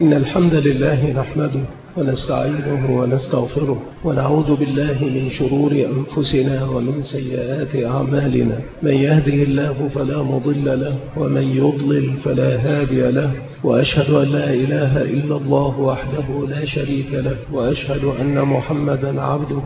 إن الحمد لله نحمده ونستعينه ونستغفره ونعوذ بالله من شرور أنفسنا ومن سيئات أعمالنا. من يهده الله فلا مضل له ومن يضلل فلا هادي له، وأشهد أن لا إله إلا الله وحده لا شريك له، وأشهد أن محمدا عبده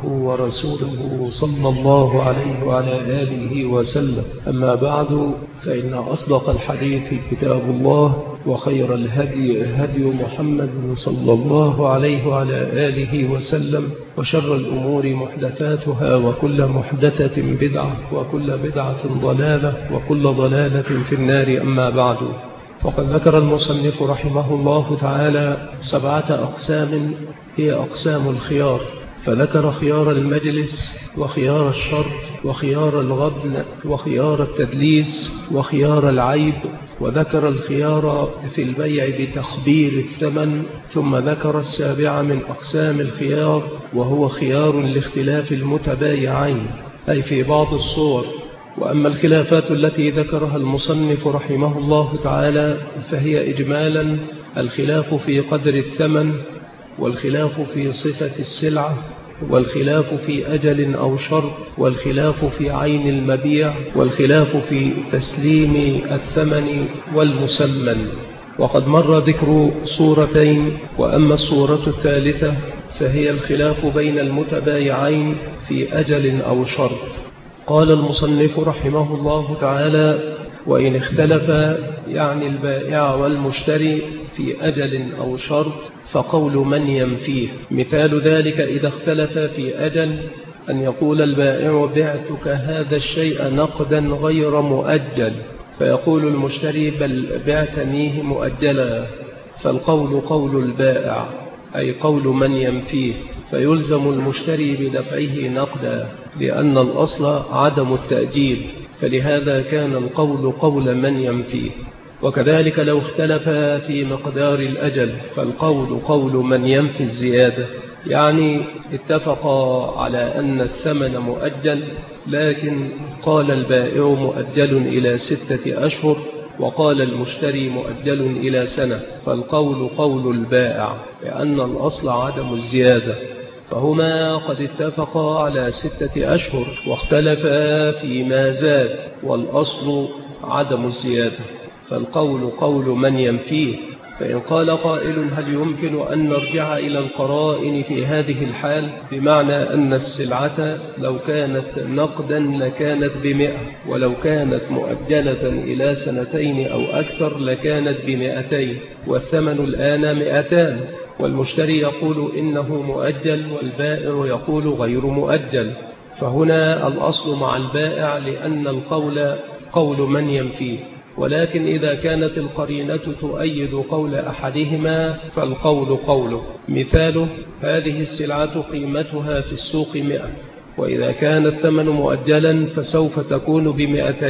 ورسوله صلى الله عليه وعلى آله وسلم. أما بعد، فإن أصدق الحديث كتاب الله، وخير الهدي هدي محمد صلى الله عليه وعلى آله وسلم، وشر الأمور محدثاتها، وكل محدثة بدعة، وكل بدعة ضلالة، وكل ضلالة في النار. أما بعد، وقد ذكر المصنف رحمه الله تعالى 7 أقسام هي أقسام الخيار، فذكر خيار المجلس، وخيار الشر، وخيار الغبن، وخيار التدليس، وخيار العيب، وذكر الخيار في البيع بتخبير الثمن، ثم ذكر 7 من أقسام الخيار، وهو خيار لاختلاف المتبايعين، أي في بعض الصور. وأما الخلافات التي ذكرها المصنف رحمه الله تعالى فهي إجمالا الخلاف في قدر الثمن، والخلاف في صفة السلعة، والخلاف في أجل أو شرط، والخلاف في عين المبيع، والخلاف في تسليم الثمن والمسمن. وقد مر ذكر صورتين، وأما الصورة الثالثة فهي الخلاف بين المتبايعين في أجل أو شرط. قال المصنف رحمه الله تعالى: وإن اختلف يعني البائع والمشتري في أجل أو شرط فقول من ينفيه. مثال ذلك إذا اختلف في أجل أن يقول البائع: بعتك هذا الشيء نقدا غير مؤجل، فيقول المشتري: بل بعتنيه مؤجلا، فالقول قول البائع، أي قول من ينفيه، فيلزم المشتري بدفعه نقدا، لأن الأصل عدم التأجيل، فلهذا كان القول قول من ينفيه. وكذلك لو اختلف في مقدار الأجل فالقول قول من ينفي الزيادة، يعني اتفقا على أن الثمن مؤجل، لكن قال البائع مؤجل إلى 6 أشهر، وقال المشتري مؤجل إلى سنة، فالقول قول البائع، لأن الأصل عدم الزيادة، فهما قد اتفقا على 6 أشهر واختلفا فيما زاد، والأصل عدم الزيادة، فالقول قول من ينفيه. فإن قال قائل: هل يمكن أن نرجع إلى القرائن في هذه الحال؟ بمعنى أن السلعة لو كانت نقدا لكانت ب100، ولو كانت مؤجلة إلى 2 أو أكثر لكانت ب200، والثمن الآن 200، والمشتري يقول إنه مؤجل، والبائع يقول غير مؤجل، فهنا الأصل مع البائع، لأن القول قول من ينفيه. ولكن إذا كانت القرينة تؤيد قول أحدهما فالقول قوله. مثاله: هذه السلعة قيمتها في السوق 100، وإذا كان الثمن مؤجلا فسوف تكون ب200،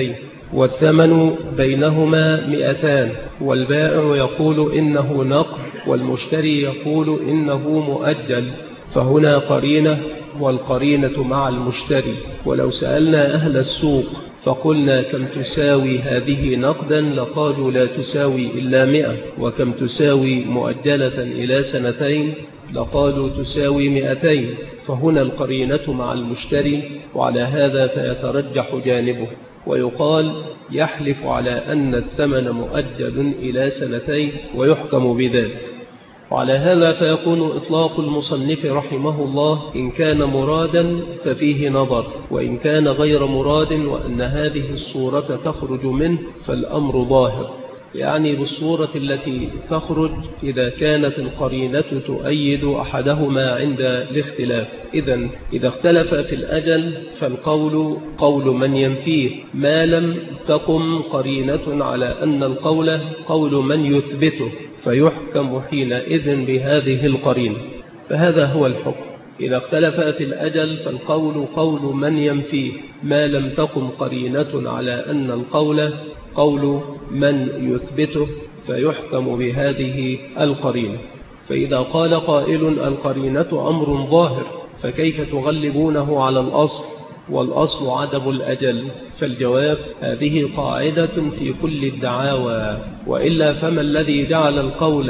والثمن بينهما 200، والبائع يقول إنه نقد، والمشتري يقول إنه مؤجل، فهنا قرينة، والقرينة مع المشتري. ولو سألنا أهل السوق فقلنا: كم تساوي هذه نقدا؟ لقالوا: لا تساوي إلا 100. وكم تساوي مؤجلة إلى 2؟ لقالوا: تساوي 200. فهنا القرينة مع المشتري، وعلى هذا فيترجح جانبه، ويقال: يحلف على أن الثمن مؤجل إلى 2 ويحكم بذلك. وعلى هذا فيكون إطلاق المصنف رحمه الله إن كان مرادا ففيه نظر، وإن كان غير مراد وأن هذه الصورة تخرج منه فالأمر ظاهر، يعني بالصورة التي تخرج إذا كانت القرينة تؤيد أحدهما عند الاختلاف. إذا اختلف في الأجل فالقول قول من ينفيه، ما لم تقم قرينة على أن القول قول من يثبته، فيحكم حينئذ بهذه القرينة. فهذا هو الحكم: إذا اختلف في الأجل فالقول قول من ينفيه، ما لم تقم قرينة على أن القول قول من يثبته، فيحكم بهذه القرينة. فإذا قال قائل: القرينة أمر ظاهر، فكيف تغلبونه على الأصل؟ والأصل عدم الأجل. فالجواب: هذه قاعدة في كل الدعاوى، وإلا فما الذي جعل القول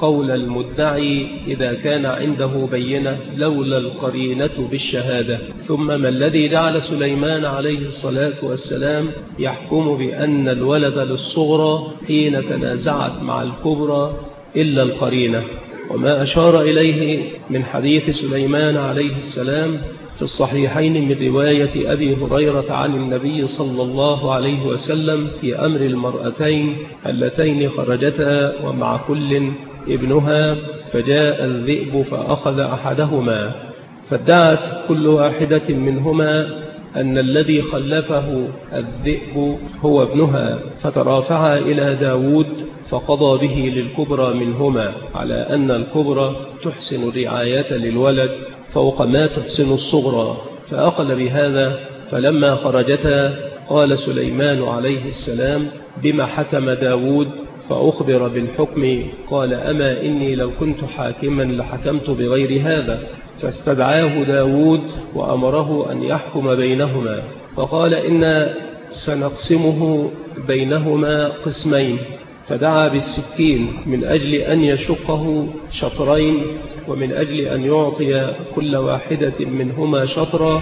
قول المدعي إذا كان عنده بينة لولا القرينة بالشهادة. ثم ما الذي جعل سليمان عليه الصلاة والسلام يحكم بأن الولد للصغرى حين تنازعت مع الكبرى إلا القرينة؟ وما أشار إليه من حديث سليمان عليه السلام في الصحيحين من رواية أبي هريرة عن النبي صلى الله عليه وسلم في أمر المرأتين اللتين خرجتا ومع كل ابنها، فجاء الذئب فأخذ أحدهما، فادعت كل واحدة منهما أن الذي خلفه الذئب هو ابنها، فترافعا إلى داود فقضى به للكبرى منهما على أن الكبرى تحسن الرعاية للولد فوق ما تحسن الصغرى، فأخذ بهذا. فلما خرجتا قال سليمان عليه السلام: بما حكم داود؟ فأخبر بالحكم، قال: أما إني لو كنت حاكما لحكمت بغير هذا. فاستدعاه داود وأمره أن يحكم بينهما، فقال: إنا سنقسمه بينهما قسمين. فدعا بالسكين من أجل أن يشقه شطرين ومن أجل أن يعطي كل واحدة منهما شطرا.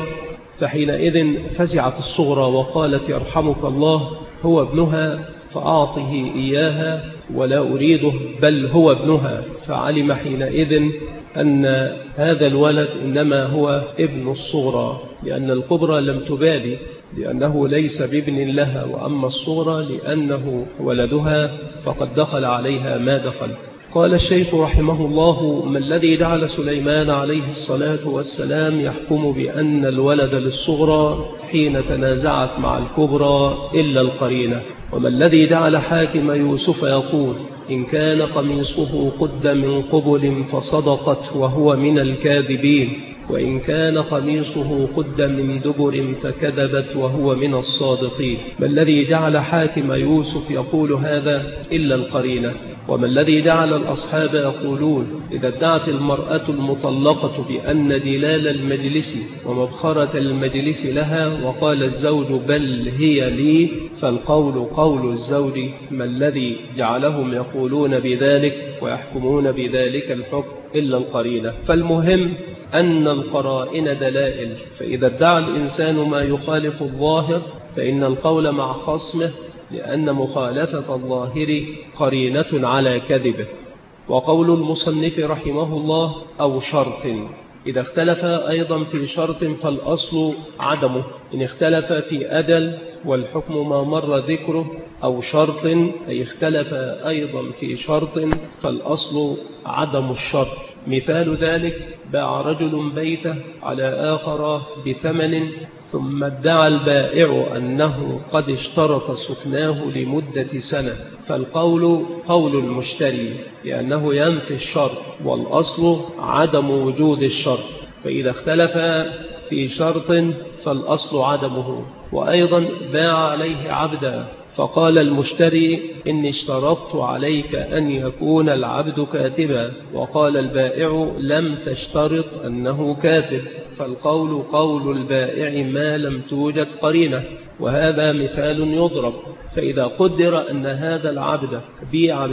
فحينئذ فزعت الصغرى وقالت: يرحمك الله، هو ابنها فأعطه إياها ولا أريده، بل هو ابنها. فعلم حينئذ أن هذا الولد إنما هو ابن الصغرى، لأن الكبرى لم تبالي لأنه ليس بابن لها، وأما الصغرى لأنه ولدها فقد دخل عليها ما دخل. قال الشيخ رحمه الله: ما الذي جعل سليمان عليه الصلاة والسلام يحكم بأن الولد للصغرى حين تنازعت مع الكبرى إلا القرينة؟ وما الذي جعل حاكم يوسف يقول: إن كان قميصه قد من قبل فصدقت وهو من الكاذبين، وإن كان قميصه قد من دبر فكذبت وهو من الصادقين؟ ما الذي جعل حاكم يوسف يقول هذا إلا القرينة؟ وما الذي جعل الأصحاب يقولون إذا ادعت المرأة المطلقة بأن دلال المجلس ومبخرة المجلس لها وقال الزوج بل هي لي، فالقول قول الزوج؟ ما الذي جعلهم يقولون بذلك ويحكمون بذلك الحكم إلا القرينة؟ فالمهم أن القرائن دلائل، فإذا ادعى الإنسان ما يخالف الظاهر فإن القول مع خصمه، لأن مخالفة الظاهر قرينة على كذبه. وقول المصنف رحمه الله: أو شرط. إذا اختلف أيضا في شرط فالأصل عدمه. إن اختلف في أجل والحكم ما مر ذكره، أو شرط أي اختلف أيضا في شرط فالأصل عدم الشرط. مثال ذلك: باع رجل بيته على آخر بثمن، ثم ادعى البائع أنه قد اشترط سكناه لمدة سنة، فالقول قول المشتري لأنه ينفي الشرط، والأصل عدم وجود الشرط. فإذا اختلف في شرط فالأصل عدمه. وأيضا باع عليه عبدا فقال المشتري: إني اشترطت عليك أن يكون العبد كاتبا، وقال البائع: لم تشترط أنه كاتب، فالقول قول البائع ما لم توجد قرينة. وهذا مثال يضرب. فإذا قدر أن هذا العبد بيع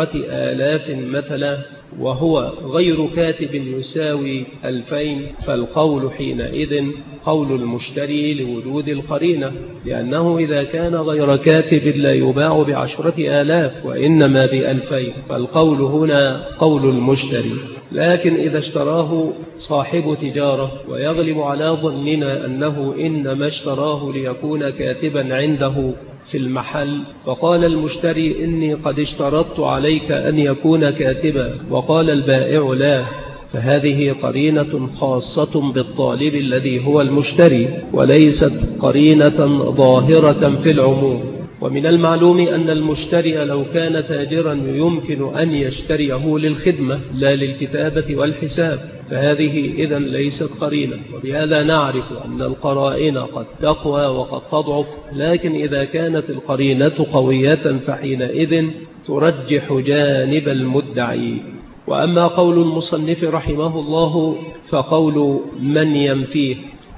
ب10,000 مثلا وهو غير كاتب يساوي 2000، فالقول حينئذ قول المشتري لوجود القرينة، لأنه إذا كان غير كاتب لا يباع ب10,000 وإنما ب2000، فالقول هنا قول المشتري. لكن إذا اشتراه صاحب تجارة ويغلب على ظننا أنه إنما اشتراه ليكون كاتبا عنده في المحل، فقال المشتري: إني قد اشترطت عليك أن يكون كاتبا، وقال البائع: لا، فهذه قرينة خاصة بالطالب الذي هو المشتري، وليست قرينة ظاهرة في العموم. ومن المعلوم أن المشتري لو كان تاجرا يمكن أن يشتريه للخدمة لا للكتابة والحساب، فهذه إذن ليست قرينة. وبهذا نعرف أن القرائن قد تقوى وقد تضعف، لكن إذا كانت القرينة قوية فحينئذ ترجح جانب المدعي. وأما قول المصنف رحمه الله فقول من ينفيه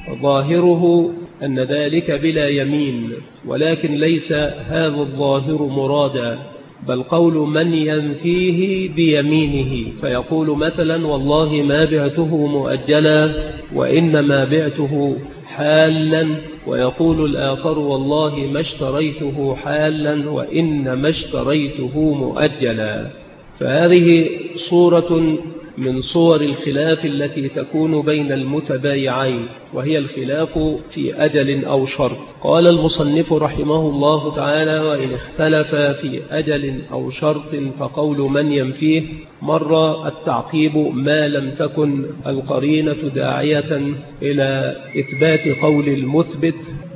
ظاهره أن ذلك بلا يمين، ولكن ليس هذا الظاهر مرادا، بل قول من ينفيه بيمينه، فيقول مثلا والله ما بعته مؤجلا وإنما بعته حالا، ويقول الآخر والله ما اشتريته حالا وإنما اشتريته مؤجلا. فهذه صورة من صور الخلاف التي تكون بين المتبايعين، وهي الخلاف في أجل أو شرط. قال المصنف رحمه الله تعالى: وإن اختلف في أجل أو شرط فقول من ينفيه. مر التعقيب ما لم تكن القرينة داعية إلى إثبات قول المثبت،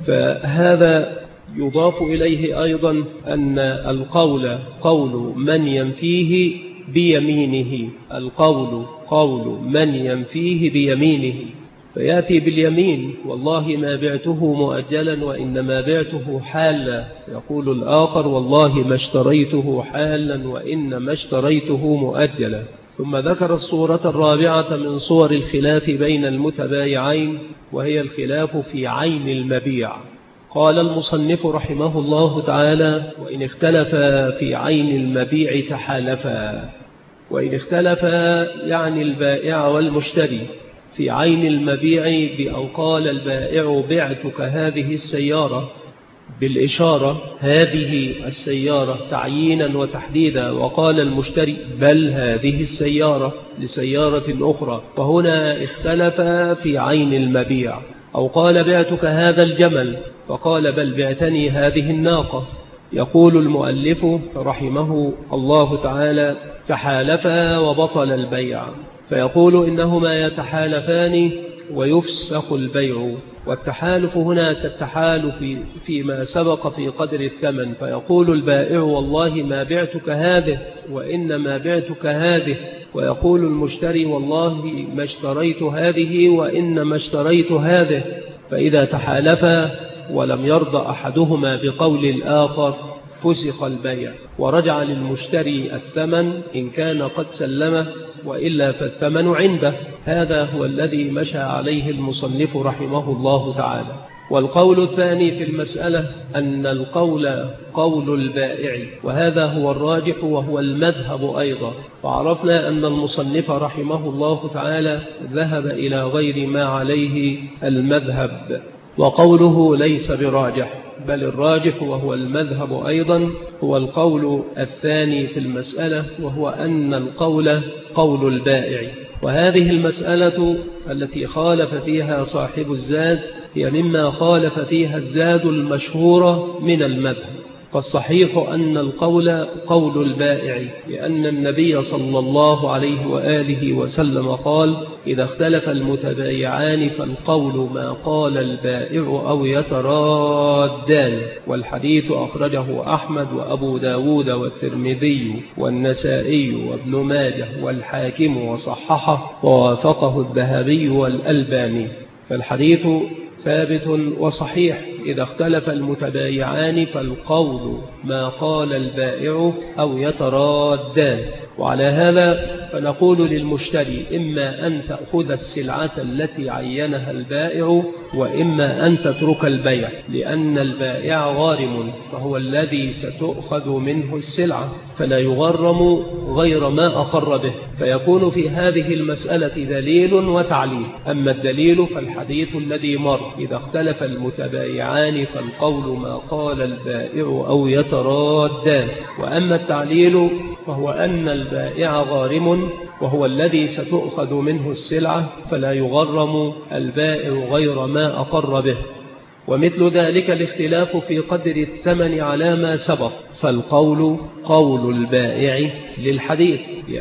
فهذا يضاف إليه أيضا أن القول قول من ينفيه بيمينه، القول قول من ينفيه بيمينه، فيأتي باليمين والله ما بعته مؤجلا وإنما بعته حالا، يقول الآخر والله ما اشتريته حالا وإنما اشتريته مؤجلا. ثم ذكر الصورة الرابعة من صور الخلاف بين المتبايعين، وهي الخلاف في عين المبيع. قال المصنف رحمه الله تعالى: وإن اختلف في عين المبيع تحالفا. وإن اختلف يعني البائع والمشتري في عين المبيع بأن قال البائع بعتك هذه السيارة بالإشارة هذه السيارة تعيينا وتحديدا، وقال المشتري بل هذه السيارة لسيارة أخرى، فهنا اختلف في عين المبيع. أو قال بعتك هذا الجمل فقال بل بعتني هذه الناقة. يقول المؤلف رحمه الله تعالى: تحالفا وبطل البيع. فيقول إنهما يتحالفان ويفسخ البيع. والتحالف هنا كالتحالف فيما سبق في قدر الثمن، فيقول البائع والله ما بعتك هذه وإنما بعتك هذه، ويقول المشتري والله ما اشتريت هذه وإنما اشتريت هذه. فإذا تحالفا ولم يرضى أحدهما بقول الآخر فسخ البيع، ورجع للمشتري الثمن إن كان قد سلمه، وإلا فالثمن عنده. هذا هو الذي مشى عليه المصنف رحمه الله تعالى. والقول الثاني في المسألة أن القول قول البائع، وهذا هو الراجح وهو المذهب أيضا. فعرفنا أن المصنف رحمه الله تعالى ذهب إلى غير ما عليه المذهب، وقوله ليس براجح، بل الراجح وهو المذهب أيضا هو القول الثاني في المسألة، وهو أن القول قول البائع. وهذه المسألة التي خالف فيها صاحب الزاد هي مما خالف فيها الزاد المشهورة من المذهب. فالصحيح أن القول قول البائع، لأن النبي صلى الله عليه وآله وسلم قال: إذا اختلف المتبايعان فالقول ما قال البائع أو يترادان. والحديث أخرجه أحمد وأبو داود والترمذي والنسائي وابن ماجه والحاكم وصححه ووافقه الذهبي والألباني. فالحديث ثابت وصحيح: إذا اختلف المتبايعان فالقول ما قال البائع أو يترادان. وعلى هذا فنقول للمشتري: إما أن تأخذ السلعة التي عينها البائع، وإما أن تترك البيع، لأن البائع غارم، فهو الذي ستؤخذ منه السلعة، فلا يغرم غير ما أقر به. فيكون في هذه المسألة دليل وتعليل. أما الدليل فالحديث الذي مر: إذا اختلف المتبايعان فالقول ما قال البائع أو يترادان. وأما التعليل فهو أن البائع غارم، وهو الذي ستؤخذ منه السلعة، فلا يغرم البائع غير ما أقر به. ومثل ذلك الاختلاف في قدر الثمن على ما سبق، فالقول قول البائع للحديث،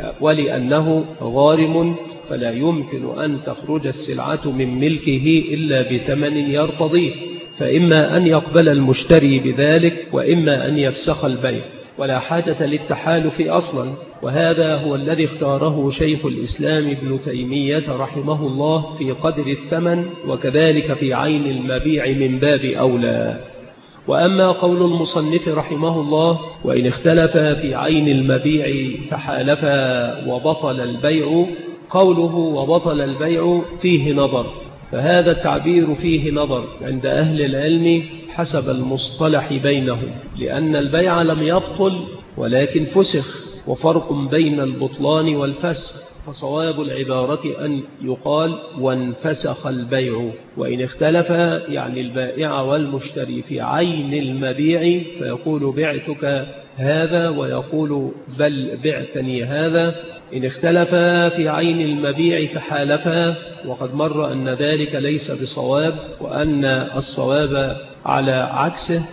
ولأنه غارم فلا يمكن أن تخرج السلعة من ملكه إلا بثمن يرتضيه، فإما أن يقبل المشتري بذلك وإما أن يفسخ البيع، ولا حاجة للتحالف أصلا. وهذا هو الذي اختاره شيخ الإسلام ابن تيمية رحمه الله في قدر الثمن، وكذلك في عين المبيع من باب أولى. وأما قول المصنف رحمه الله: وإن اختلف في عين المبيع تحالفا وبطل البيع، قوله وبطل البيع فيه نظر، فهذا التعبير فيه نظر عند أهل العلم حسب المصطلح بينهم، لأن البيع لم يبطل ولكن فسخ، وفرق بين البطلان والفسخ، فصواب العبارة أن يقال وانفسخ البيع. وإن اختلف يعني البائع والمشتري في عين المبيع فيقول بعتك هذا ويقول بل بعتني هذا. إن اختلف في عين المبيع تحالفا، وقد مر أن ذلك ليس بصواب وأن الصواب على عكسه.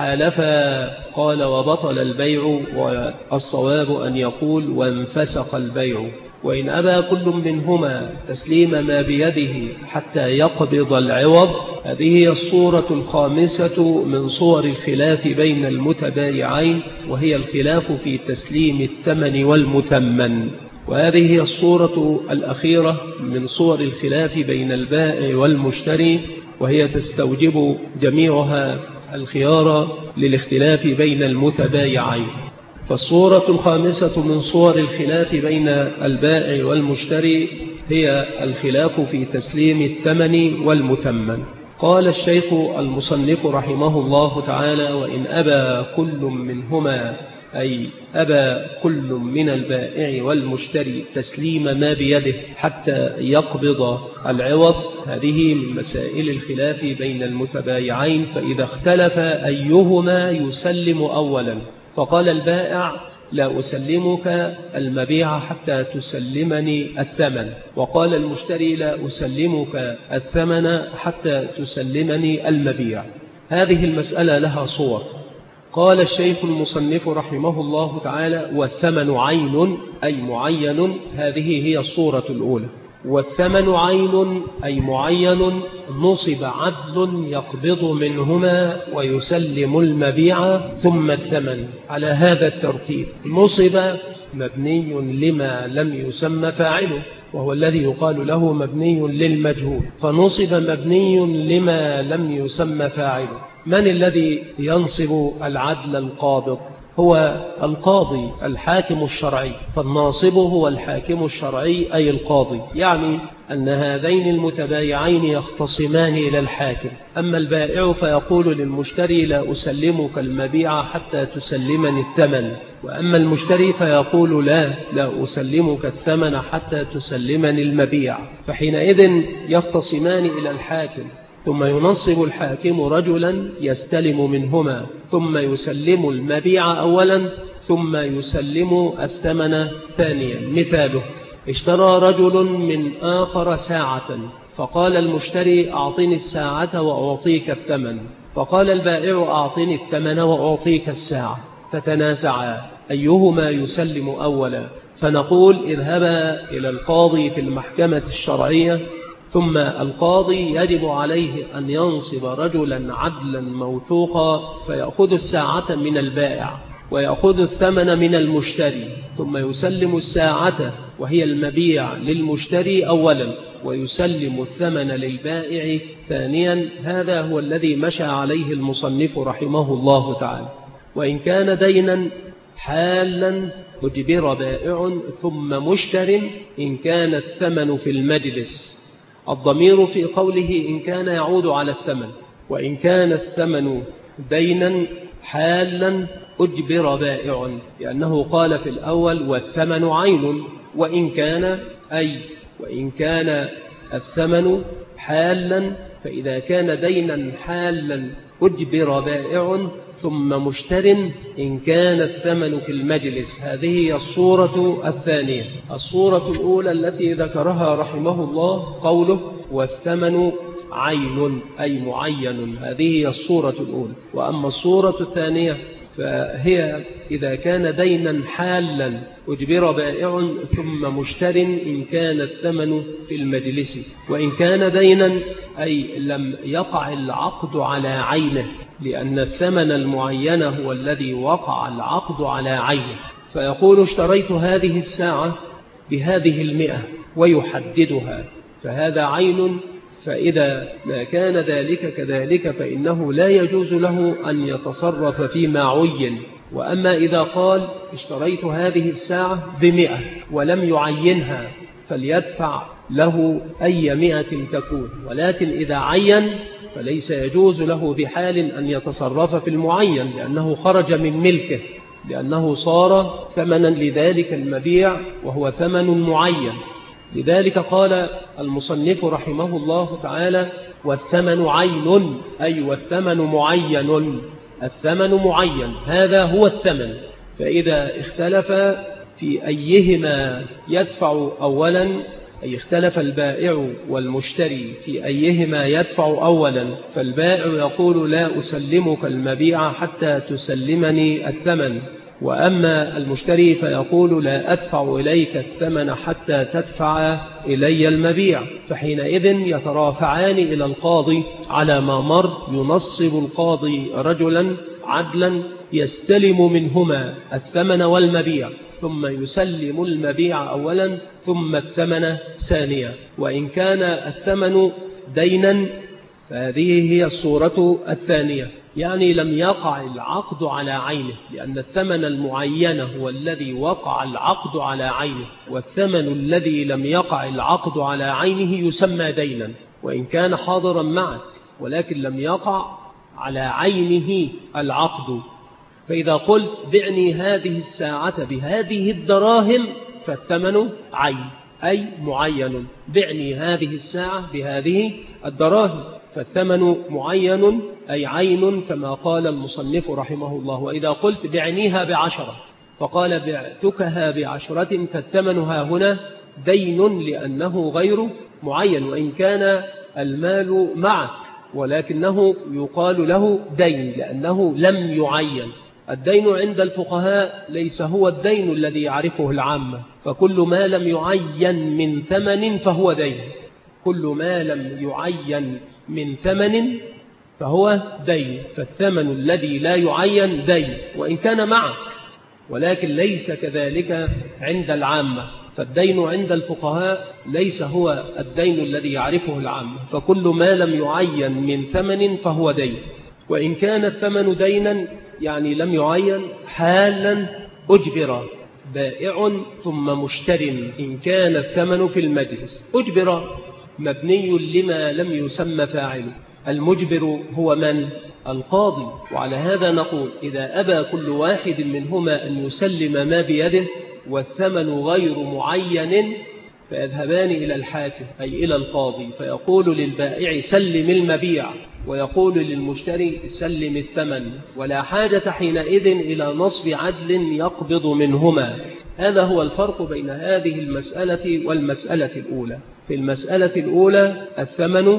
تحالفا قال وبطل البيع، والصواب أن يقول وانفسخ البيع. وإن أبى كل منهما تسليم ما بيده حتى يقبض العوض، هذه هي الصورة الخامسة من صور الخلاف بين المتبايعين، وهي الخلاف في تسليم الثمن والمثمن. وهذه هي الصورة الأخيرة من صور الخلاف بين البائع والمشتري، وهي تستوجب جميعها الخيار للاختلاف بين المتبايعين. فالصورة الخامسة من صور الخلاف بين البائع والمشتري هي الخلاف في تسليم الثمن والمثمن. قال الشيخ المصنف رحمه الله تعالى: وإن أبى كل منهما، أي أبى كل من البائع والمشتري تسليم ما بيده حتى يقبض العوض، هذه من مسائل الخلاف بين المتبايعين. فإذا اختلف أيهما يسلم أولا، فقال البائع: لا أسلمك المبيع حتى تسلمني الثمن، وقال المشتري: لا أسلمك الثمن حتى تسلمني المبيع. هذه المسألة لها صور. قال الشيخ المصنف رحمه الله تعالى: والثمن عين أي معين، هذه هي الصورة الأولى. والثمن عين أي معين، نصب عدل يقبض منهما ويسلم المبيع ثم الثمن على هذا الترتيب. نصب مبني لما لم يسمى فاعله، وهو الذي يقال له مبني للمجهول، فنصب مبني لما لم يسمى فاعله. من الذي ينصب العدل القابض؟ هو القاضي الحاكم الشرعي، فالناصب هو الحاكم الشرعي أي القاضي. يعني أن هذين المتبايعين يختصمان إلى الحاكم، أما البائع فيقول للمشتري: لا أسلمك المبيع حتى تسلمني الثمن، وأما المشتري فيقول: لا أسلمك الثمن حتى تسلمني المبيع. فحينئذ يختصمان إلى الحاكم، ثم ينصب الحاكم رجلا يستلم منهما، ثم يسلم المبيع أولا، ثم يسلم الثمن ثانيا. مثاله: اشترى رجل من آخر ساعة، فقال المشتري: أعطني الساعة وأعطيك الثمن، فقال البائع: أعطني الثمن وأعطيك الساعة. فتنازعا أيهما يسلم أولا، فنقول: اذهبا إلى القاضي في المحكمة الشرعية، ثم القاضي يجب عليه أن ينصب رجلا عدلا موثوقا فيأخذ الساعة من البائع ويأخذ الثمن من المشتري، ثم يسلم الساعة وهي المبيع للمشتري أولا، ويسلم الثمن للبائع ثانيا. هذا هو الذي مشى عليه المصنف رحمه الله تعالى. وإن كان دينا حالا أجبر بائع ثم مشتر إن كان الثمن في المجلس. الضمير في قوله إن كان يعود على الثمن، وإن كان الثمن دينا حالا أجبر بائع، لأنه قال في الأول والثمن عين. وإن كان الثمن حالا، فإذا كان دينا حالا أجبر بائع ثم مشتر إن كان الثمن في المجلس. هذه هي الصورة الثانية. الصورة الأولى التي ذكرها رحمه الله قوله والثمن عين أي معين، هذه هي الصورة الأولى. وأما الصورة الثانية فهي إذا كان دينا حالا أجبر بائع ثم مشتر إن كان الثمن في المجلس. وإن كان دينا أي لم يقع العقد على عينه، لأن الثمن المعين هو الذي وقع العقد على عينه، فيقول اشتريت هذه الساعة بهذه 100 ويحددها، فهذا عين. فإذا ما كان ذلك كذلك فإنه لا يجوز له أن يتصرف فيما عين. وأما إذا قال اشتريت هذه الساعة ب100 ولم يعينها فليدفع له أي 100 تكون، ولكن إذا عين فليس يجوز له بحال أن يتصرف في المعين، لأنه خرج من ملكه. لأنه صار ثمنا لذلك المبيع وهو ثمن معين. لذلك قال المصنف رحمه الله تعالى: والثمن عين، أي والثمن معين، الثمن معين، هذا هو الثمن. فإذا اختلف في أيهما يدفع أولا، أي اختلف البائع والمشتري في أيهما يدفع أولا، فالبائع يقول: لا أسلمك المبيع حتى تسلمني الثمن، وأما المشتري فيقول: لا أدفع إليك الثمن حتى تدفع إلي المبيع. فحينئذ يترافعان إلى القاضي على ما مر. ينصب القاضي رجلا عدلا يستلم منهما الثمن والمبيع، ثم يسلم المبيع أولا ثم الثمن ثانيا. وإن كان الثمن دينا فهذه هي الصورة الثانية، يعني لم يقع العقد على عينه، لأن الثمن المعين هو الذي وقع العقد على عينه، والثمن الذي لم يقع العقد على عينه يسمى دينا وإن كان حاضرا معك، ولكن لم يقع على عينه العقد. فإذا قلت: بعني هذه الساعة بهذه الدراهم، فالثمن عين، أي معين. بعني هذه الساعة بهذه الدراهم، فالثمن معين أي عين، كما قال المصنف رحمه الله. وإذا قلت: بعنيها ب10، فقال: بعتكها ب10، فالثمن ها هنا دين لأنه غير معين، وإن كان المال معك، ولكنه يقال له دين لأنه لم يعين. الدين عند الفقهاء ليس هو الدين الذي يعرفه العامة، فكل ما لم يعين من ثمن فهو دين، كل ما لم يعين من ثمن فهو دين. فالثمن الذي لا يعين دين وإن كان معك، ولكن ليس كذلك عند العامة. فالدين عند الفقهاء ليس هو الدين الذي يعرفه العامة، فكل ما لم يعين من ثمن فهو دين. وإن كان الثمن دينا يعني لم يعين حالا أجبر بائع ثم مشتر إن كان الثمن في المجلس. أجبر مبني لما لم يسمى فاعله، المجبر هو من؟ القاضي. وعلى هذا نقول: إذا أبى كل واحد منهما أن يسلم ما بيده والثمن غير معين، فيذهبان إلى الحاكم أي إلى القاضي، فيقول للبائع: سلم المبيع، ويقول للمشتري: سلم الثمن، ولا حاجة حينئذ إلى نصب عدل يقبض منهما. هذا هو الفرق بين هذه المسألة والمسألة الأولى. في المسألة الأولى الثمن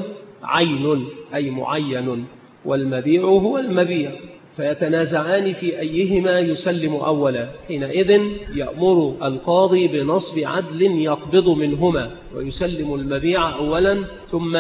عين أي معين، والمبيع هو المبيع، فيتنازعان في أيهما يسلم أولا. حينئذ يأمر القاضي بنصب عدل يقبض منهما، ويسلم المبيع أولا ثم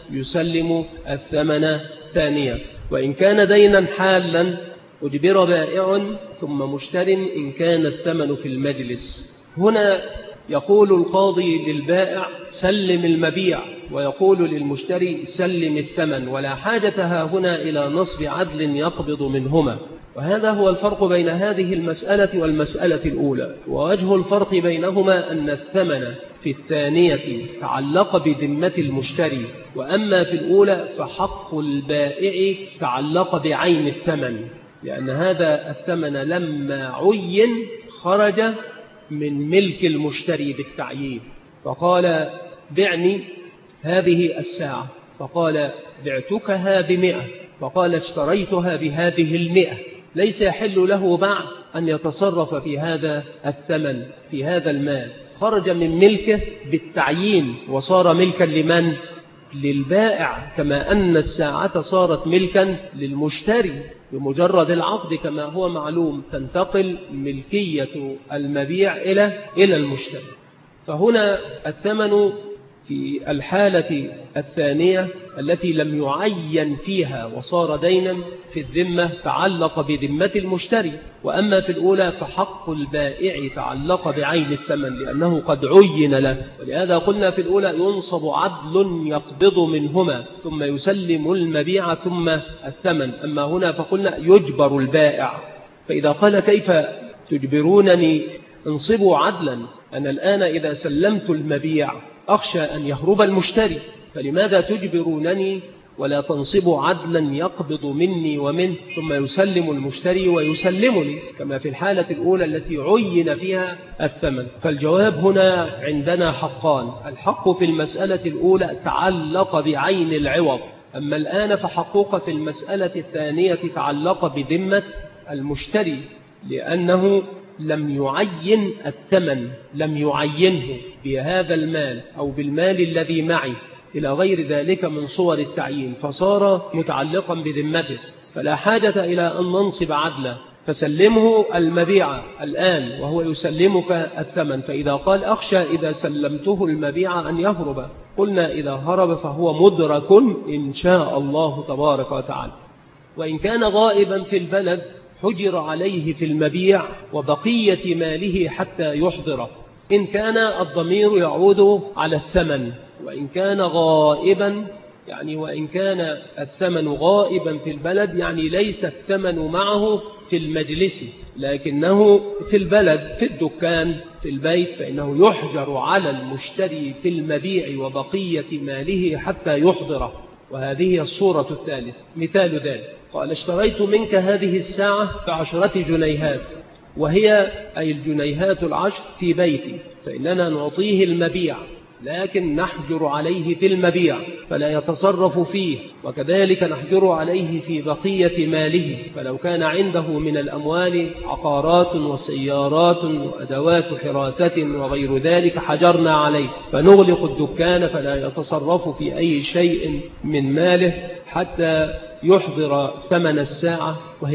يسلم الثمن ثانيا. وإن كان دينا حالا أجبر بائع ثم مشتر إن كان الثمن في المجلس. هنا يقول القاضي للبائع: سلم المبيع، ويقول للمشتري: سلم الثمن، ولا حاجة هنا إلى نصب عدل يقبض منهما. وهذا هو الفرق بين هذه المسألة والمسألة الأولى. ووجه الفرق بينهما أن الثمن في الثانية تعلق بذمة المشتري، وأما في الأولى فحق البائع تعلق بعين الثمن، لأن هذا الثمن لما عين خرج من ملك المشتري بالتعيين. فقال: بعني هذه الساعة، فقال: بعتكها ب100، فقال: اشتريتها بهذه 100. ليس يحل له بعد أن يتصرف في هذا الثمن، في هذا المال، خرج من ملكه بالتعيين وصار ملكا لمن؟ للبائع، كما أن الساعة صارت ملكا للمشتري بمجرد العقد، كما هو معلوم تنتقل ملكية المبيع إلى المشتري. فهنا الثمن في الحالة الثانية التي لم يعين فيها وصار دينا في الذمة تعلق بذمة المشتري، وأما في الأولى فحق البائع تعلق بعين الثمن لأنه قد عين له. ولهذا قلنا في الأولى ينصب عدل يقبض منهما ثم يسلم المبيع ثم الثمن. أما هنا فقلنا يجبر البائع. فإذا قال: كيف تجبرونني؟ انصبوا عدلا. أنا الآن إذا سلمت المبيع أخشى أن يهرب المشتري، فلماذا تجبرونني ولا تنصبوا عدلا يقبض مني ومنه ثم يسلم المشتري ويسلمني، كما في الحالة الأولى التي عين فيها الثمن. فالجواب هنا عندنا حقان: الحق في المسألة الأولى تعلق بعين العوض، أما الآن فحقوق في المسألة الثانية تعلق بذمة المشتري، لأنه لم يعين الثمن، لم يعينه بهذا المال أو بالمال الذي معي إلى غير ذلك من صور التعيين، فصار متعلقا بذمته، فلا حاجة إلى أن ننصب عدلا. فسلمه المبيع الآن وهو يسلمك الثمن. فإذا قال أخشى إذا سلمته المبيع أن يهرب، قلنا إذا هرب فهو مدرك إن شاء الله تبارك وتعالى. وإن كان غائبا في البلد حجر عليه في المبيع وبقية ماله حتى يحضره، إن كان الضمير يعود على الثمن. وإن كان غائبا يعني وإن كان الثمن غائبا في البلد يعني ليس الثمن معه في المجلس لكنه في البلد في الدكان في البيت، فإنه يحجر على المشتري في المبيع وبقية ماله حتى يحضره. وهذه الصورة الثالثة. مثال ذلك: قال اشتريت منك هذه الساعة ب10 جنيهات، وهي أي الجنيهات 10 في بيتي، فإننا نعطيه المبيع لكن نحجر عليه في المبيع فلا يتصرف فيه، وكذلك نحجر عليه في بقية ماله. فلو كان عنده من الأموال عقارات وسيارات وأدوات حراثة وغير ذلك حجرنا عليه، فنغلق الدكان فلا يتصرف في أي شيء من ماله حتى يحضر ثمن الساعة، وهي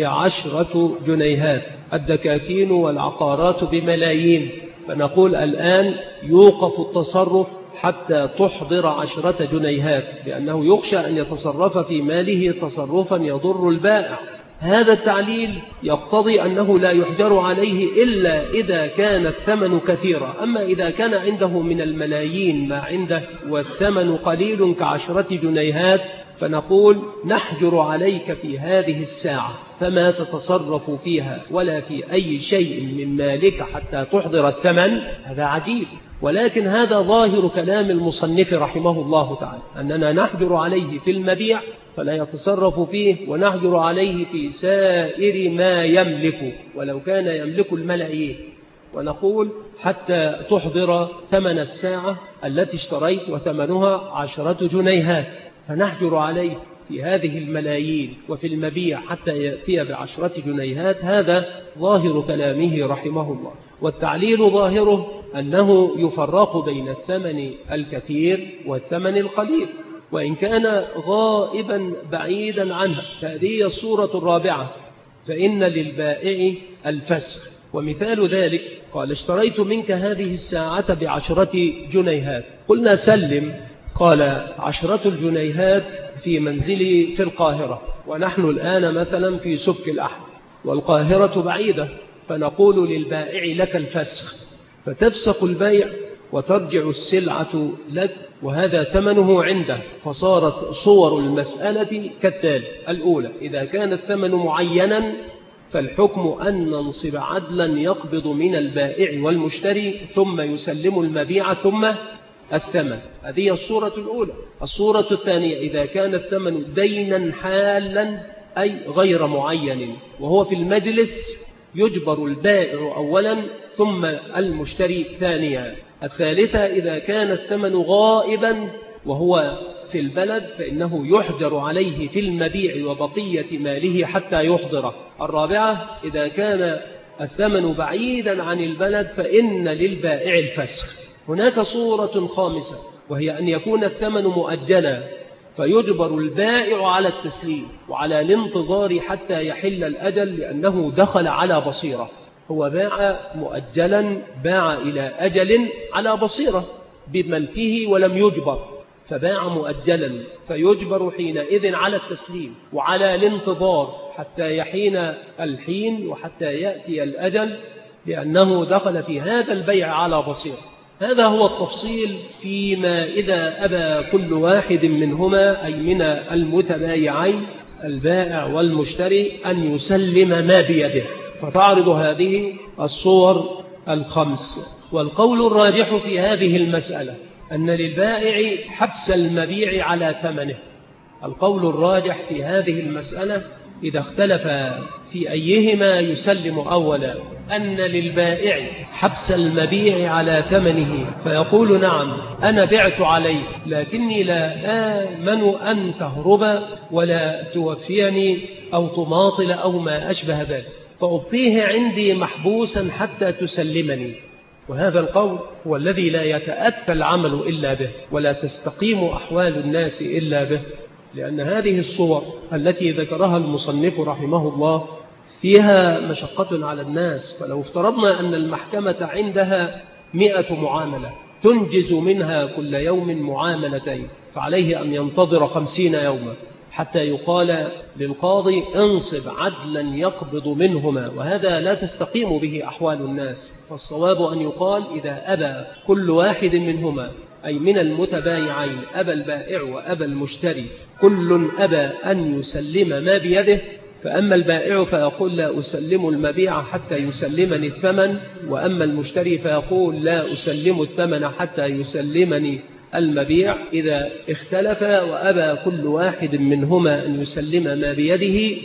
10 جنيهات. الدكاكين والعقارات بملايين، فنقول الآن يوقف التصرف حتى تحضر 10 جنيهات، لأنه يخشى أن يتصرف في ماله تصرفا يضر البائع. هذا التعليل يقتضي أنه لا يحجر عليه إلا إذا كان الثمن كثيرا. أما إذا كان عنده من الملايين ما عنده والثمن قليل ك10 جنيهات، فنقول نحجر عليك في هذه الساعة فما تتصرف فيها ولا في أي شيء من مالك حتى تحضر الثمن. هذا عجيب، ولكن هذا ظاهر كلام المصنف رحمه الله تعالى، أننا نحجر عليه في المبيع فلا يتصرف فيه، ونحجر عليه في سائر ما يملك ولو كان يملك الملايين، ونقول حتى تحضر ثمن الساعة التي اشتريت وثمنها 10 جنيهات، فنحجر عليه في هذه الملايين وفي المبيع حتى يأتي ب10 جنيهات. هذا ظاهر كلامه رحمه الله. والتعليل ظاهره أنه يفرق بين الثمن الكثير والثمن القليل، وإن كان غائبا بعيدا عنها. فهذه الصورة الرابعة: فإن للبائع الفسخ. ومثال ذلك: قال اشتريت منك هذه الساعة ب10 جنيهات. قلنا سلم. قال 10 الجنيهات في منزلي في القاهرة، ونحن الآن مثلا في سبك الأحد والقاهرة بعيدة، فنقول للبائع لك الفسخ، فتفسخ البيع وترجع السلعة لك وهذا ثمنه عنده. فصارت صور المسألة كالتالي: الأولى: إذا كان الثمن معينا فالحكم أن ننصب عدلا يقبض من البائع والمشتري ثم يسلم المبيع ثم الثمن. هذه الصورة الأولى. الصورة الثانية: إذا كان الثمن دينا حالا أي غير معين وهو في المجلس يجبر البائع أولا ثم المشتري ثانيا. الثالثة: إذا كان الثمن غائبا وهو في البلد فإنه يحجر عليه في المبيع وبقية ماله حتى يحضره. الرابعة: إذا كان الثمن بعيدا عن البلد فإن للبائع الفسخ. هناك صورة خامسة، وهي أن يكون الثمن مؤجلا فيجبر البائع على التسليم وعلى الانتظار حتى يحل الأجل، لأنه دخل على بصيرة. هو باع مؤجلا، باع إلى أجل على بصيرة بملكه ولم يجبر، فباع مؤجلا فيجبر حينئذ على التسليم وعلى الانتظار حتى يحين الحين وحتى يأتي الأجل، لأنه دخل في هذا البيع على بصيرة. هذا هو التفصيل فيما إذا أبى كل واحد منهما أي من المتبايعين البائع والمشتري أن يسلم ما بيده، فتعرض هذه الصور الخمس. والقول الراجح في هذه المسألة أن للبائع حبس المبيع على ثمنه، القول الراجح في هذه المسألة إذا اختلف في أيهما يسلم أولا أن للبائع حبس المبيع على ثمنه، فيقول نعم أنا بعت عليه لكني لا آمن أن تهرب ولا توفيني أو تماطل أو ما أشبه ذلك، فأبقيه عندي محبوسا حتى تسلمني. وهذا القول هو الذي لا يتأتى العمل إلا به ولا تستقيم أحوال الناس إلا به، لأن هذه الصور التي ذكرها المصنف رحمه الله فيها مشقة على الناس. فلو افترضنا أن المحكمة عندها 100 معاملة تنجز منها كل يوم معاملتين، فعليه أن ينتظر 50 يوما حتى يقال للقاضي انصب عدلا يقبض منهما، وهذا لا تستقيم به أحوال الناس. فالصواب أن يقال إذا أبى كل واحد منهما أي من المتبايعين، أبى البائع وأبى المشتري، كل أبى أن يسلم ما بيده، فأما البائع فيقول لا أسلم المبيع حتى يسلمني الثمن، وأما المشتري فيقول لا أسلم الثمن حتى يسلمني المبيع. إذا اختلف وأبى كل واحد منهما أن يسلم ما بيده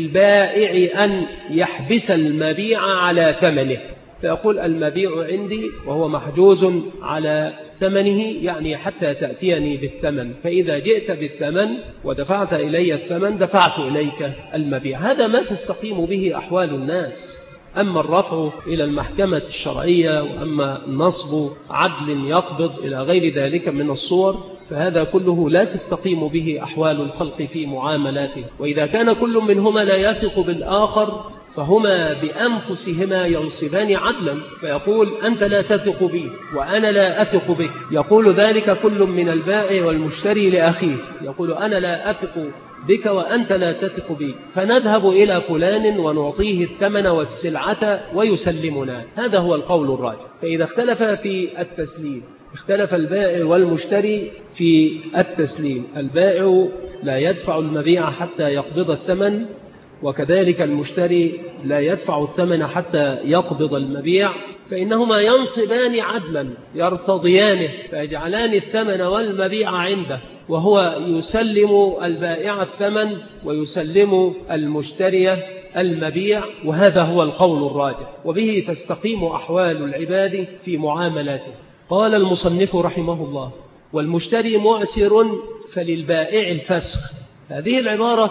فللبائع أن يحبس المبيع على ثمنه، فيقول المبيع عندي وهو محجوز على ثمنه، يعني حتى تأتيني بالثمن، فإذا جئت بالثمن ودفعت إلي الثمن دفعت إليك المبيع. هذا ما تستقيم به أحوال الناس. أما الرفع إلى المحكمة الشرعية وأما نصب عدل يقبض إلى غير ذلك من الصور، فهذا كله لا تستقيم به أحوال الخلق في معاملاته. وإذا كان كل منهما لا يثق بالآخر فهما بأنفسهما ينصبان عدلا، فيقول أنت لا تثق بي وأنا لا أثق بك، يقول ذلك كل من البائع والمشتري لأخيه، يقول أنا لا أثق بك وأنت لا تثق بي، فنذهب إلى فلان ونعطيه الثمن والسلعة ويسلمنا. هذا هو القول الراجح. فإذا اختلف في التسليم، اختلف البائع والمشتري في التسليم، البائع لا يدفع المبيع حتى يقبض الثمن، وكذلك المشتري لا يدفع الثمن حتى يقبض المبيع، فإنهما ينصبان عدلا يرتضيانه، فيجعلان الثمن والمبيع عنده، وهو يسلم البائع الثمن ويسلم المشتري المبيع. وهذا هو القول الراجح، وبه تستقيم أحوال العباد في معاملاته. قال المصنف رحمه الله: والمشتري معسر فللبائع الفسخ. هذه العبارة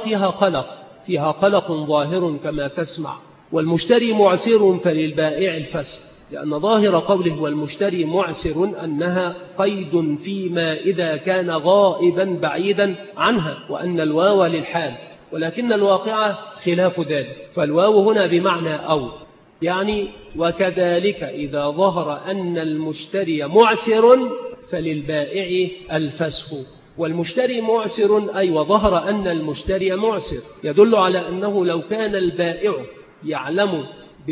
فيها قلق ظاهر كما تسمع. والمشتري معسر فللبائع الفسخ، لأن ظاهر قوله والمشتري معسر أنها قيد فيما إذا كان غائبا بعيدا عنها، وأن الواو للحال، ولكن الواقع خلاف ذلك، فالواو هنا بمعنى أو، يعني وكذلك إذا ظهر أن المشتري معسر فللبائع الفسخ. والمشتري معسر أي وظهر أن المشتري معسر، يدل على أنه لو كان البائع يعلم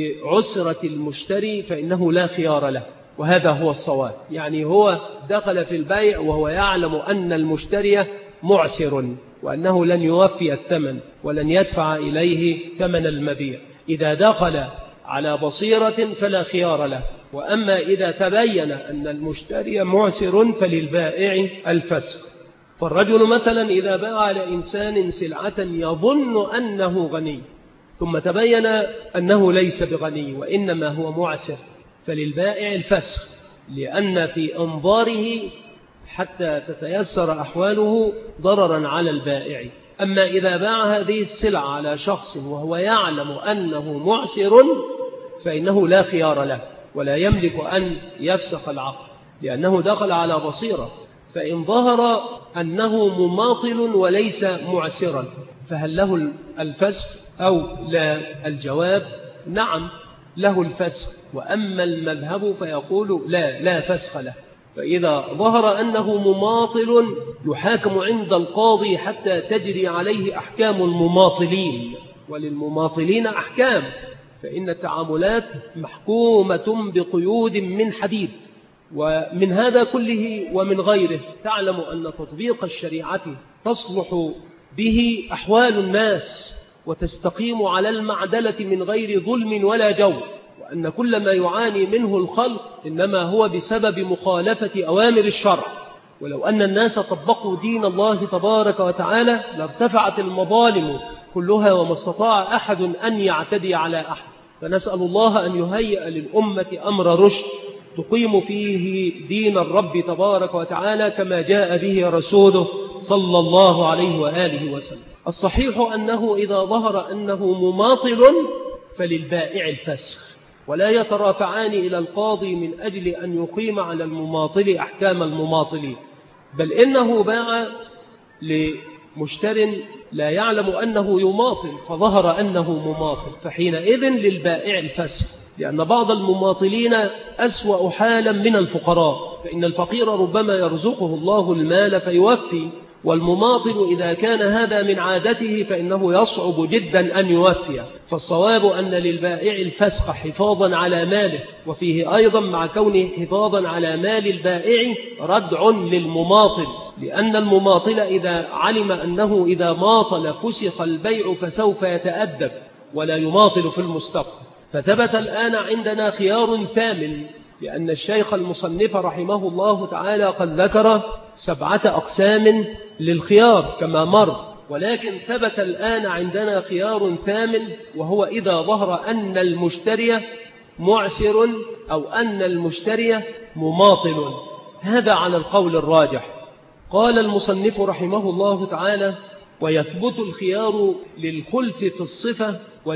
بعسرة المشتري فإنه لا خيار له، وهذا هو الصواب. يعني هو دخل في البيع وهو يعلم أن المشتري معسر وأنه لن يوفي الثمن ولن يدفع إليه ثمن المبيع. إذا دخل على بصيرة فلا خيار له، وأما إذا تبين أن المشتري معسر فللبائع الفسخ. فالرجل مثلا إذا باع لإنسان سلعة يظن أنه غني، ثم تبين أنه ليس بغني وإنما هو معسر، فللبائع الفسخ، لأن في أنظاره حتى تتيسر أحواله ضررا على البائع. أما إذا باع هذه السلعة على شخص وهو يعلم أنه معسر فإنه لا خيار له ولا يملك أن يفسخ العقد، لأنه دخل على بصيرة. فإن ظهر أنه مماطل وليس معسرا فهل له الفسخ أو لا؟ الجواب نعم له الفسخ، وأما المذهب فيقول لا فسخ له. فإذا ظهر أنه مماطل يحاكم عند القاضي حتى تجري عليه أحكام المماطلين، وللمماطلين أحكام، فإن التعاملات محكومة بقيود من حديد. ومن هذا كله ومن غيره تعلم أن تطبيق الشريعة تصلح به أحوال الناس وتستقيم على المعدلة من غير ظلم ولا جور، وأن كل ما يعاني منه الخلق إنما هو بسبب مخالفة أوامر الشرع، ولو أن الناس طبقوا دين الله تبارك وتعالى لارتفعت المظالم كلها وما استطاع أحد أن يعتدي على أحد. فنسأل الله أن يهيئ للأمة أمر رشد تقيم فيه دين الرب تبارك وتعالى كما جاء به رسوله صلى الله عليه وآله وسلم. الصحيح أنه إذا ظهر أنه مماطل فللبائع الفسخ، ولا يترافعان إلى القاضي من أجل أن يقيم على المماطل أحكام المماطلين، بل إنه باع لمشتر لا يعلم أنه يماطل فظهر أنه مماطل، فحينئذ للبائع الفسخ، لأن بعض المماطلين أسوأ حالا من الفقراء، فإن الفقير ربما يرزقه الله المال فيوفي، والمماطل إذا كان هذا من عادته فإنه يصعب جدا أن يوفي. فالصواب أن للبائع الفسخ حفاظا على ماله، وفيه أيضا مع كونه حفاظا على مال البائع ردع للمماطل، لأن المماطل إذا علم أنه إذا ماطل فسخ البيع فسوف يتأدب ولا يماطل في المستقبل. فثبت الآن عندنا خيار ثامن، لأن الشيخ المصنف رحمه الله تعالى قد ذكر 7 أقسام للخيار كما مر، ولكن ثبت الآن عندنا خيار ثامن، وهو إذا ظهر أن المشتري معسر أو أن المشتري مماطل. هذا على القول الراجح. قال المصنف رحمه الله تعالى: ويثبت الخيار للخلف في الصفة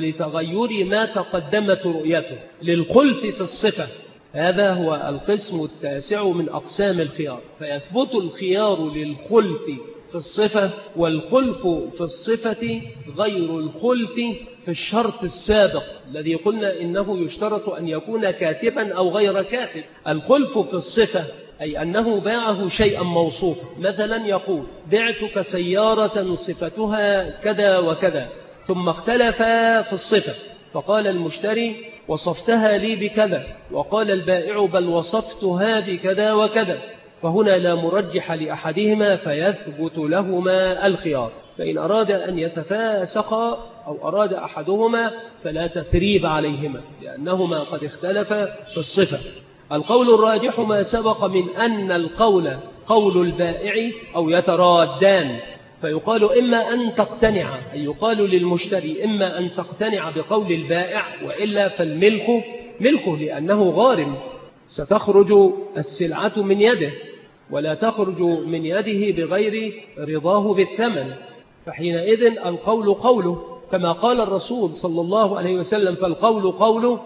ولتغير ما تقدمت رؤيته. للخلف في الصفة، هذا هو القسم التاسع من أقسام الخيار. فيثبت الخيار للخلف في الصفة، والخلف في الصفة غير الخلف في الشرط السابق الذي قلنا إنه يشترط أن يكون كاتبا أو غير كاتب. الخلف في الصفة أي أنه باعه شيئا موصوفا، مثلا يقول: بعتك سيارة صفتها كذا وكذا، ثم اختلف في الصفة، فقال المشتري: وصفتها لي بكذا، وقال البائع: بل وصفتها بكذا وكذا، فهنا لا مرجح لأحدهما فيثبت لهما الخيار. فإن أراد أن يتفاسقا أو أراد أحدهما فلا تثريب عليهما، لأنهما قد اختلفا في الصفة. القول الراجح ما سبق من أن القول قول البائع أو يترادان، فيقال إما أن تقتنع، أي يقال للمشتري إما أن تقتنع بقول البائع، وإلا فالملك ملكه لأنه غارم، ستخرج السلعة من يده ولا تخرج من يده بغير رضاه بالثمن، فحينئذ القول قوله كما قال الرسول صلى الله عليه وسلم: فالقول قول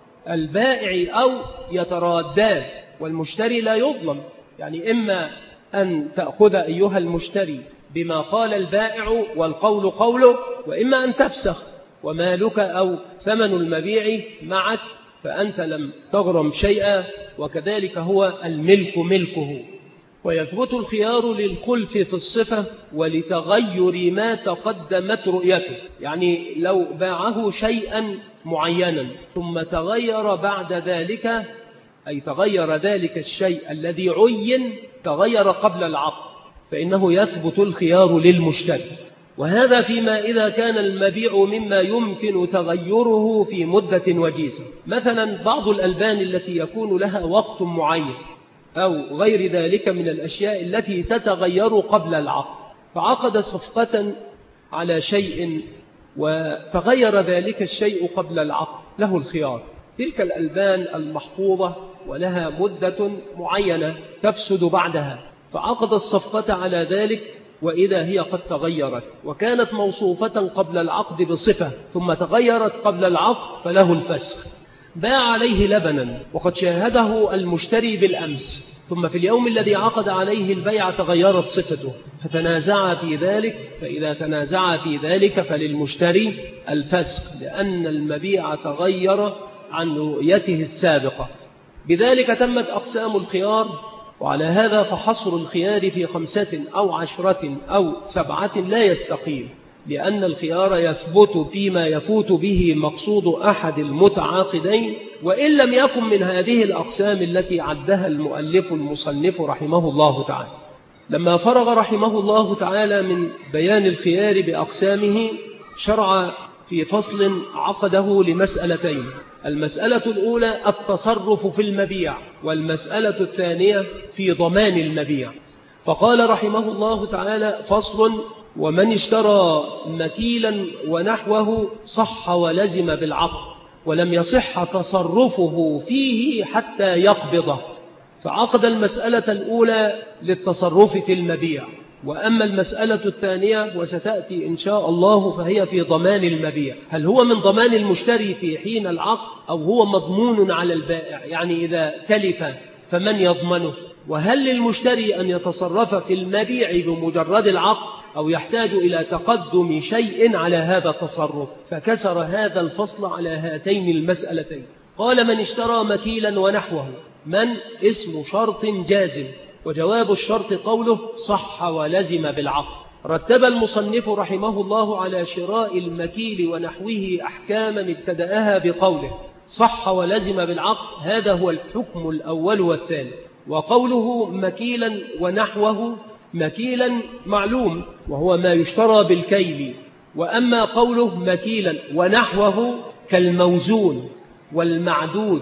البائع أو يترادان، والمشتري لا يظلم. يعني إما أن تأخذ أيها المشتري بما قال البائع والقول قوله، وإما أن تفسخ ومالك أو ثمن المبيع معك فأنت لم تغرم شيئا، وكذلك هو الملك ملكه. ويثبت الخيار للخلف في الصفة ولتغير ما تقدمت رؤيته، يعني لو باعه شيئا معينا ثم تغير بعد ذلك، أي تغير ذلك الشيء الذي عين تغير قبل العقد، فإنه يثبت الخيار للمشتري. وهذا فيما إذا كان المبيع مما يمكن تغيره في مدة وجيزة، مثلا بعض الألبان التي يكون لها وقت معين، أو غير ذلك من الأشياء التي تتغير قبل العقد، فعقد صفقة على شيء وتغير ذلك الشيء قبل العقد، له الخيار. تلك الألبان المحفوظة ولها مدة معينة تفسد بعدها، فعقد الصفقة على ذلك، وإذا هي قد تغيرت وكانت موصوفة قبل العقد بصفة ثم تغيرت قبل العقد فله الفسخ. باع عليه لبنا وقد شاهده المشتري بالأمس، ثم في اليوم الذي عقد عليه البيع تغيرت صفته فتنازع في ذلك، فإذا تنازع في ذلك فللمشتري الفسخ، لأن المبيع تغير عن رؤيته السابقة. بذلك تمت أقسام الخيار. وعلى هذا فحصر الخيار في 5 أو 10 أو 7 لا يستقيم، لأن الخيار يثبت فيما يفوت به مقصود أحد المتعاقدين، وإن لم يكن من هذه الأقسام التي عدها المؤلف المصنف رحمه الله تعالى. لما فرغ رحمه الله تعالى من بيان الخيار بأقسامه، شرع في فصل عقده لمسألتين: المسألة الأولى التصرف في المبيع، والمسألة الثانية في ضمان المبيع. فقال رحمه الله تعالى: فصل: ومن اشترى مكيلا ونحوه صح ولزم بالعقد، ولم يصح تصرفه فيه حتى يقبضه. فعقد المسألة الأولى للتصرف في المبيع، وأما المسألة الثانية وستأتي إن شاء الله فهي في ضمان المبيع. هل هو من ضمان المشتري في حين العقد أو هو مضمون على البائع؟ يعني إذا تلف فمن يضمنه؟ وهل للمشتري أن يتصرف في المبيع بمجرد العقد أو يحتاج إلى تقدم شيء على هذا التصرف؟ فكسر هذا الفصل على هاتين المسألتين. قال: من اشترى مكيلا ونحوه. من اسم شرط جازم، وجواب الشرط قوله: صح ولزم بالعقد. رتب المصنف رحمه الله على شراء المكيل ونحوه أحكاما ابتدأها بقوله: صح ولزم بالعقد. هذا هو الحكم الأول والثاني. وقوله مكيلا ونحوه: مكيلا معلوم وهو ما يشترى بالكيل، وأما قوله مكيلا ونحوه كالموزون والمعدود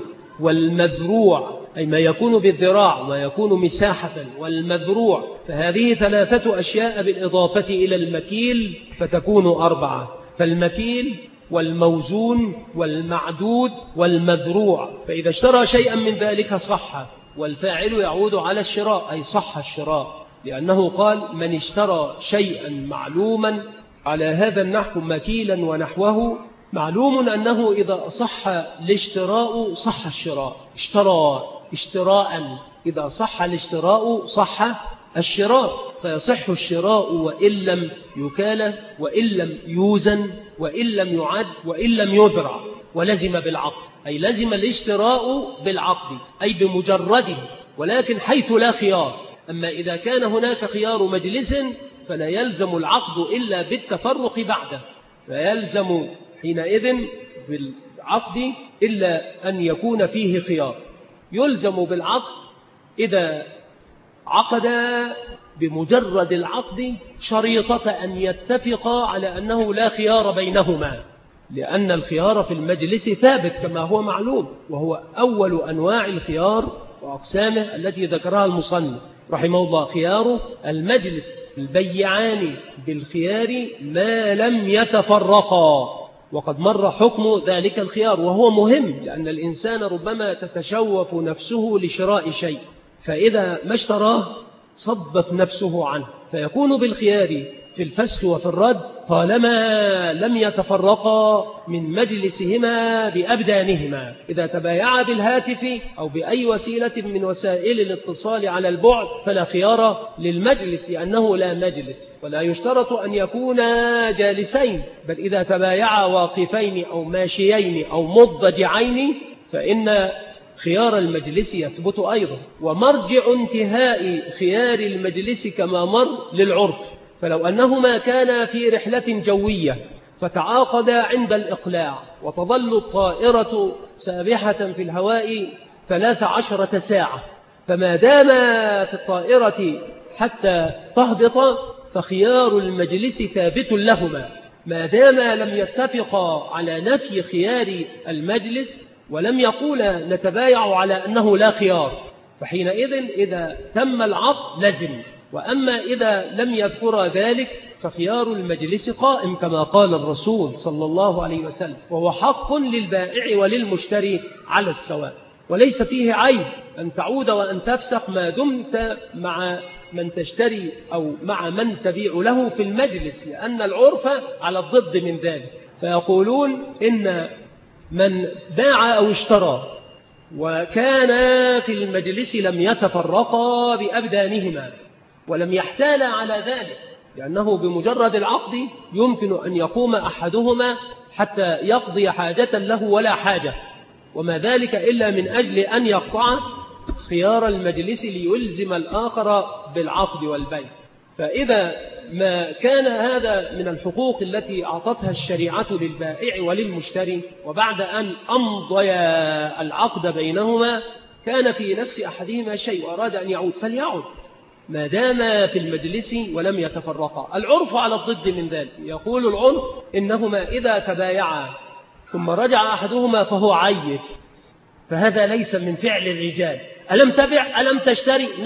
والمذروع، أي ما يكون بالذراع وما يكون مساحة، والمذروع، فهذه ثلاثة أشياء بالإضافة إلى المكيل فتكون 4. فالمكيل والموزون والمعدود والمذروع، فإذا اشترى شيئا من ذلك صح، والفاعل يعود على الشراء، أي صح الشراء، لأنه قال: من اشترى شيئا معلوما على هذا النحو مكيلا ونحوه. معلوم أنه إذا صح الاشتراء صح الشراء. اشترى اشتراء، إذا صح الاشتراء صح الشراء، فيصح الشراء وإن لم يكال وإن لم يوزن وإن لم يعد وإن لم يذرع. ولزم بالعقد، أي لزم الاشتراء بالعقد، أي بمجرده، ولكن حيث لا خيار. أما إذا كان هناك خيار مجلس فلا يلزم العقد إلا بالتفرق بعده، فيلزم حينئذ بالعقد إلا أن يكون فيه خيار. يلزم بالعقد إذا عقد بمجرد العقد شريطة أن يتفقا على أنه لا خيار بينهما، لأن الخيار في المجلس ثابت كما هو معلوم، وهو أول أنواع الخيار وأقسامه التي ذكرها المصنف رحمه الله. خيار المجلس: البيعان بالخيار ما لم يتفرقا. وقد مر حكم ذلك الخيار، وهو مهم، لأن الإنسان ربما تتشوف نفسه لشراء شيء، فإذا ما اشتراه صدت نفسه عنه، فيكون بالخيار في الفسخ وفي الرد طالما لم يتفرقا من مجلسهما بأبدانهما. إذا تبايعا بالهاتف أو بأي وسيلة من وسائل الاتصال على البعد فلا خيار للمجلس، لأنه لا مجلس، ولا يشترط أن يكونا جالسين، بل إذا تبايعا واقفين أو ماشيين أو مضجعين فإن خيار المجلس يثبت أيضا. ومرجع انتهاء خيار المجلس كما مر للعرف، فلو أنهما كانا في رحلة جوية فتعاقدا عند الإقلاع، وتظل الطائرة سابحة في الهواء 13 ساعة، فما دام في الطائرة حتى تهبط فخيار المجلس ثابت لهما، ما دام لم يتفقا على نفي خيار المجلس ولم يقولا نتبايع على أنه لا خيار، فحينئذ إذا تم العقد لزم. وأما إذا لم يذكر ذلك فخيار المجلس قائم كما قال الرسول صلى الله عليه وسلم، وهو حق للبائع وللمشتري على السواء، وليس فيه عيب أن تعود وأن تفسخ ما دمت مع من تشتري أو مع من تبيع له في المجلس، لأن العرف على الضد من ذلك. فيقولون إن من باع أو اشترى وكان في المجلس لم يتفرقا بأبدانهما ولم يحتال على ذلك، لأنه بمجرد العقد يمكن أن يقوم أحدهما حتى يقضي حاجة له ولا حاجة، وما ذلك إلا من أجل أن يقطع خيار المجلس ليلزم الآخر بالعقد والبيع. فإذا ما كان هذا من الحقوق التي أعطتها الشريعة للبائع وللمشتري، وبعد أن أمضي العقد بينهما كان في نفس أحدهما شيء وأراد أن يعود فليعود ما دام في المجلس ولم يتفرقا. العرف على الضد من ذلك، يقول العرف إنهما إذا تبايعا ثم رجع أحدهما فهو عيف، فهذا ليس من فعل الرجال. ألم تبع؟ ألم تشتري؟ نعم.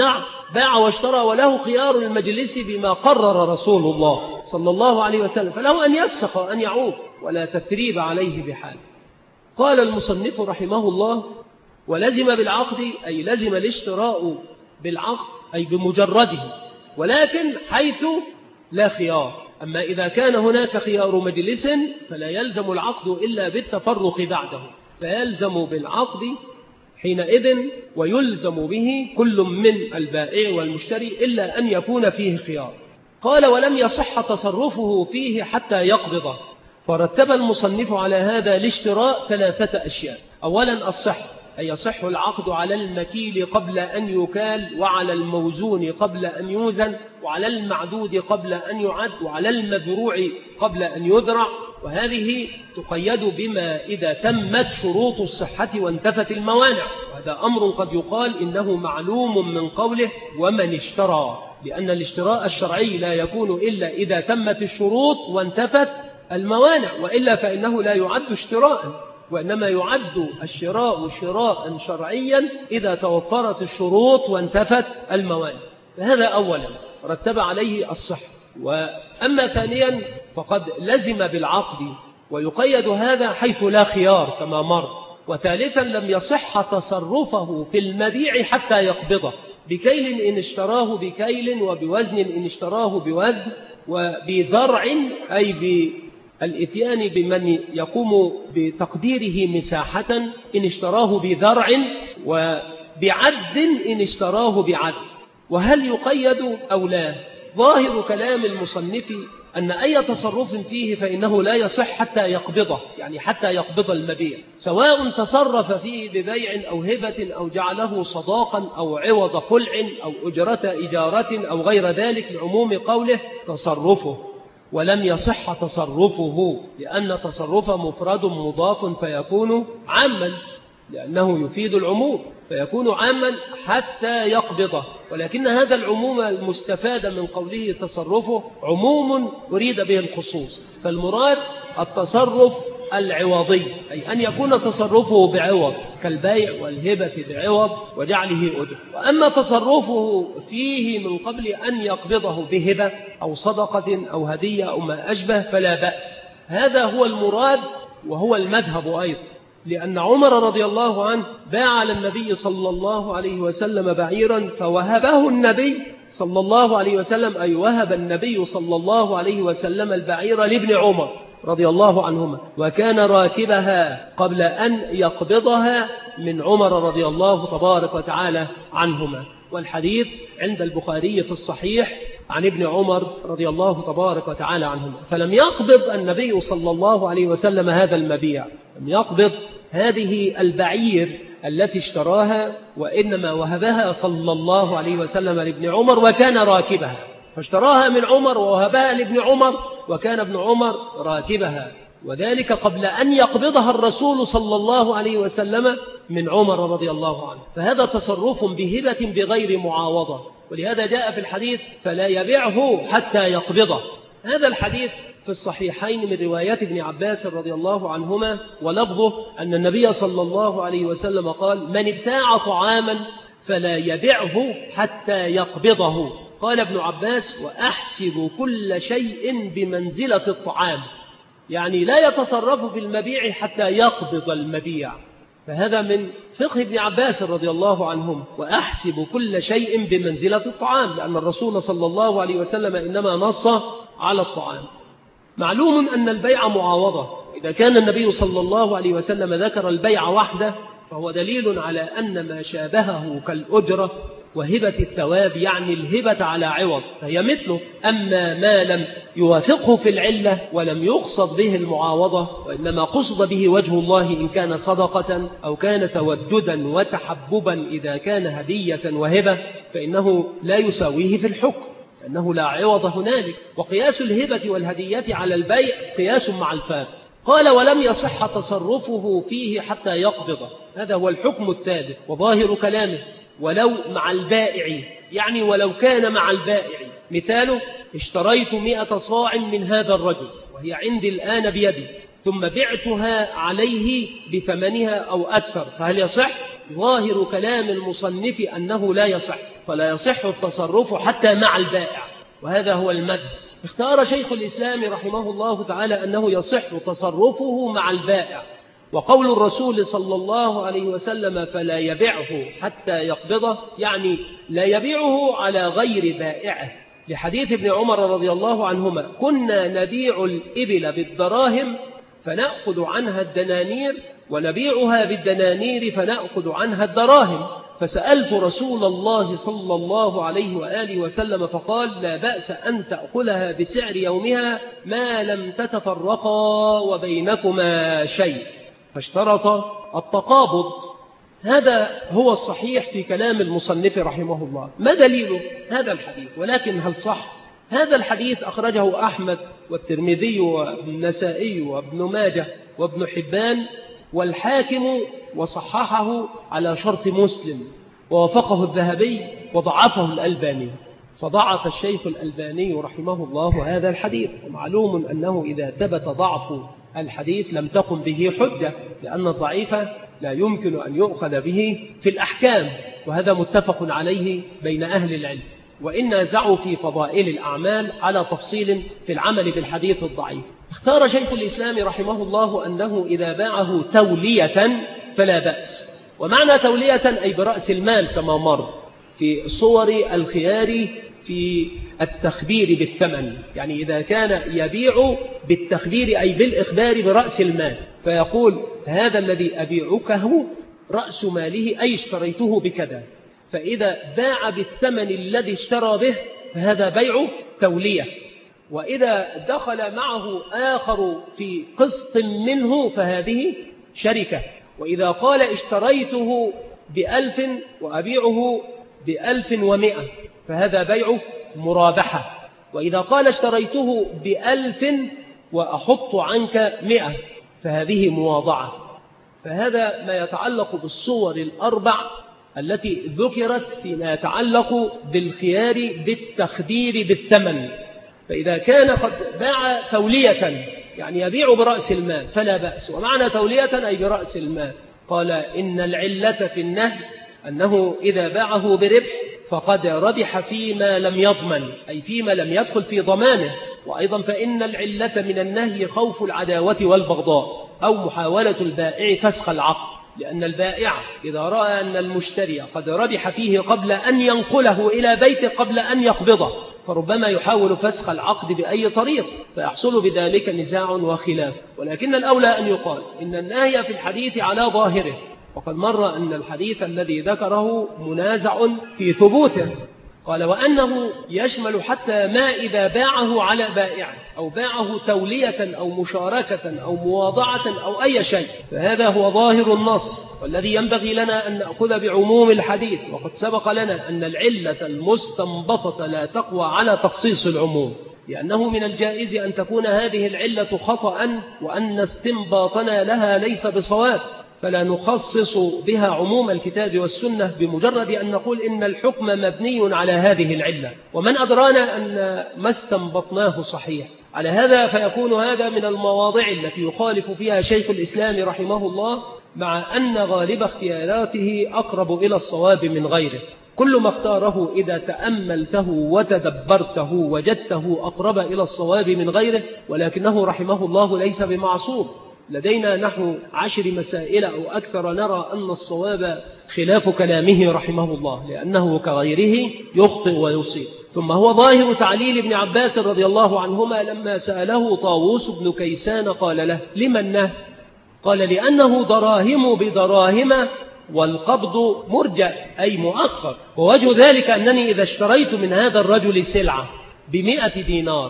باع واشترى وله خيار المجلس بما قرر رسول الله صلى الله عليه وسلم، فله أن يفسخ وأن يعود ولا تثريب عليه بحال. قال المصنف رحمه الله: ولزم بالعقد أي لزم الاشتراء بالعقد أي بمجرده، ولكن حيث لا خيار. أما إذا كان هناك خيار مجلس فلا يلزم العقد إلا بالتفرق بعده، فيلزم بالعقد حينئذ ويلزم به كل من البائع والمشتري إلا أن يكون فيه خيار. قال: ولم يصح تصرفه فيه حتى يقبضه. فرتب المصنف على هذا الاشتراء 3 أشياء. أولا الصحة، أي يصح العقد على المكيل قبل أن يكال، وعلى الموزون قبل أن يوزن، وعلى المعدود قبل أن يعد، وعلى المذروع قبل أن يذرع، وهذه تقيد بما إذا تمت شروط الصحة وانتفت الموانع. وهذا أمر قد يقال إنه معلوم من قوله ومن اشترى، لأن الاشتراء الشرعي لا يكون إلا إذا تمت الشروط وانتفت الموانع، وإلا فإنه لا يعد اشتراء، وإنما يعد الشراء شراء شرعيا إذا توفرت الشروط وانتفت الموانع. فهذا أولا رتب عليه الصحة. وأما ثانيا فقد لزم بالعقد، ويقيد هذا حيث لا خيار كما مر. وثالثا لم يصح تصرفه في المبيع حتى يقبضه، بكيل إن اشتراه بكيل، وبوزن إن اشتراه بوزن، وبذرع أي الإتيان بمن يقوم بتقديره مساحة إن اشتراه بذرع، وبعد إن اشتراه بعد. وهل يقيد أو لا؟ ظاهر كلام المصنف أن أي تصرف فيه فإنه لا يصح حتى يقبضه، يعني حتى يقبض المبيع، سواء تصرف فيه ببيع أو هبة أو جعله صداقا أو عوض خلع أو أجرة إجارة أو غير ذلك، لعموم قوله تصرفه. ولم يصح تصرفه، لأن تصرفه مفرد مضاف فيكون عاما، لأنه يفيد العموم فيكون عاما حتى يقبضه. ولكن هذا العموم المستفاد من قوله تصرفه عموم أريد به الخصوص، فالمراد التصرف العوضي، أي أن يكون تصرفه بعوض كالبيع والهبة بعوض وجعله أجر. وأما تصرفه فيه من قبل أن يقبضه بهبة أو صدقة أو هدية أو ما أشبه فلا بأس. هذا هو المراد وهو المذهب أيضا، لأن عمر رضي الله عنه باع على النبي صلى الله عليه وسلم بعيرا، فوهبه النبي صلى الله عليه وسلم، أي وهب النبي صلى الله عليه وسلم البعير لابن عمر رضي الله عنهما، وكان راكبها قبل أن يقبضها من عمر رضي الله تبارك وتعالى عنهما. والحديث عند البخاري في الصحيح عن ابن عمر رضي الله تبارك وتعالى عنهما. فلم يقبض النبي صلى الله عليه وسلم هذا المبيع، لم يقبض هذه البعير التي اشتراها، وإنما وهبها صلى الله عليه وسلم لابن عمر وكان راكبها، فاشتراها من عمر ووهبها لابن عمر وكان ابن عمر راكبها، وذلك قبل أن يقبضها الرسول صلى الله عليه وسلم من عمر رضي الله عنه. فهذا تصرف بهبة بغير معاوضة، ولهذا جاء في الحديث فلا يبيعه حتى يقبضه. هذا الحديث في الصحيحين من رواية ابن عباس رضي الله عنهما، ولفظه أن النبي صلى الله عليه وسلم قال: من ابتاع طعاما فلا يبيعه حتى يقبضه. قال ابن عباس: وأحسب كل شيء بمنزلة الطعام، يعني لا يتصرف في المبيع حتى يقبض المبيع. فهذا من فقه ابن عباس رضي الله عنهم، وأحسب كل شيء بمنزلة الطعام، لأن الرسول صلى الله عليه وسلم إنما نص على الطعام. معلوم أن البيع معاوضة، إذا كان النبي صلى الله عليه وسلم ذكر البيع وحده فهو دليل على أن ما شابهه كالأجرة وهبة الثواب، يعني الهبة على عوض، فهي مثله. أما ما لم يوافقه في العلة ولم يقصد به المعاوضة، وإنما قصد به وجه الله إن كان صدقة أو كان توددا وتحببا، إذا كان هدية وهبة فإنه لا يساويه في الحكم، أنه لا عوض هنالك. وقياس الهبة والهدية على البيع قياس مع الفارق. قال: ولم يصح تصرفه فيه حتى يقبضه. هذا هو الحكم الثالث وظاهر كلامه. ولو مع البائع، يعني ولو كان مع البائع. مثاله: اشتريت 100 صاع من هذا الرجل وهي عندي الآن بيدي، ثم بعتها عليه بثمنها أو أكثر، فهل يصح؟ ظاهر كلام المصنف أنه لا يصح. فلا يصح التصرف حتى مع البائع، وهذا هو المذهب. اختار شيخ الإسلام رحمه الله تعالى أنه يصح تصرفه مع البائع، وقول الرسول صلى الله عليه وسلم فلا يبيعه حتى يقبضه، يعني لا يبيعه على غير بائعه، لحديث ابن عمر رضي الله عنهما كنا نبيع الإبل بالدراهم فنأخذ عنها الدنانير ونبيعها بالدنانير فنأخذ عنها الدراهم، فسألت رسول الله صلى الله عليه وآله وسلم فقال لا بأس أن تأخذها بسعر يومها ما لم تتفرقا وبينكما شيء، فاشترط التقابض. هذا هو الصحيح في كلام المصنف رحمه الله. ما دليل هذا الحديث؟ ولكن هل صح؟ هذا الحديث أخرجه أحمد والترمذي والنسائي وابن ماجه وابن حبان والحاكم وصححه على شرط مسلم، ووافقه الذهبي وضعفه الألباني، فضعف الشيخ الألباني رحمه الله هذا الحديث. ومعلوم أنه إذا ثبت ضعف الحديث لم تقم به حجة، لأن الضعيف لا يمكن أن يؤخذ به في الأحكام، وهذا متفق عليه بين أهل العلم، وإن نازعوا في فضائل الأعمال على تفصيل في العمل بالحديث الضعيف. اختار شيخ الإسلام رحمه الله أنه إذا باعه تولية فلا بأس. ومعنى تولية أي برأس المال كما مر في صور الخيار في التخبير بالثمن، يعني إذا كان يبيع بالتخبير أي بالإخبار برأس المال، فيقول هذا الذي أبيعكه رأس ماله أي اشتريته بكذا، فإذا باع بالثمن الذي اشترى به فهذا بيع تولية. وإذا دخل معه آخر في قسط منه فهذه شركة. وإذا قال اشتريته ب1000 وأبيعه ب1100 فهذا بيع مرابحة. وإذا قال اشتريته ب1000 وأحط عنك 100 فهذه مواضعة. فهذا ما يتعلق بالصور الأربع التي ذكرت فيما يتعلق بالخيار بالتخدير بالثمن. فإذا كان قد باع تولية يعني يبيع برأس المال فلا بأس. ومعنى تولية أي برأس المال. قال إن العلة في النهي أنه إذا باعه بربح فقد ربح فيما لم يضمن، أي فيما لم يدخل في ضمانه. وأيضا فإن العلة من النهي خوف العداوة والبغضاء أو محاولة البائع فسخ العقد، لأن البائع إذا رأى أن المشتري قد ربح فيه قبل أن ينقله إلى بيته قبل أن يقبضه فربما يحاول فسخ العقد بأي طريق فيحصل بذلك نزاع وخلاف. ولكن الأولى أن يقال إن النهي في الحديث على ظاهره، وقد مر أن الحديث الذي ذكره منازع في ثبوته. قال وأنه يشمل حتى ما إذا باعه على بائع أو باعه تولية أو مشاركة أو مواضعة أو أي شيء، فهذا هو ظاهر النص والذي ينبغي لنا أن نأخذ بعموم الحديث. وقد سبق لنا أن العلة المستنبطة لا تقوى على تخصيص العموم، لأنه من الجائز أن تكون هذه العلة خطأ وأن استنباطنا لها ليس بصواب، فلا نخصص بها عموم الكتاب والسنة بمجرد أن نقول إن الحكم مبني على هذه العلة، ومن أدرانا أن ما استنبطناه صحيح. على هذا فيكون هذا من المواضع التي يخالف فيها شيخ الإسلام رحمه الله، مع أن غالب اختياراته أقرب إلى الصواب من غيره. كل ما اختاره إذا تأملته وتدبرته وجدته أقرب إلى الصواب من غيره، ولكنه رحمه الله ليس بمعصوم. لدينا نحو 10 مسائل أو أكثر نرى أن الصواب خلاف كلامه رحمه الله، لأنه كغيره يخطئ ويصيب. ثم هو ظاهر تعليل ابن عباس رضي الله عنهما لما سأله طاووس بن كيسان قال له لما النهي؟ قال لأنه دراهم بدراهم والقبض مرجع أي مؤخر. ووجه ذلك أنني إذا اشتريت من هذا الرجل سلعة ب100 دينار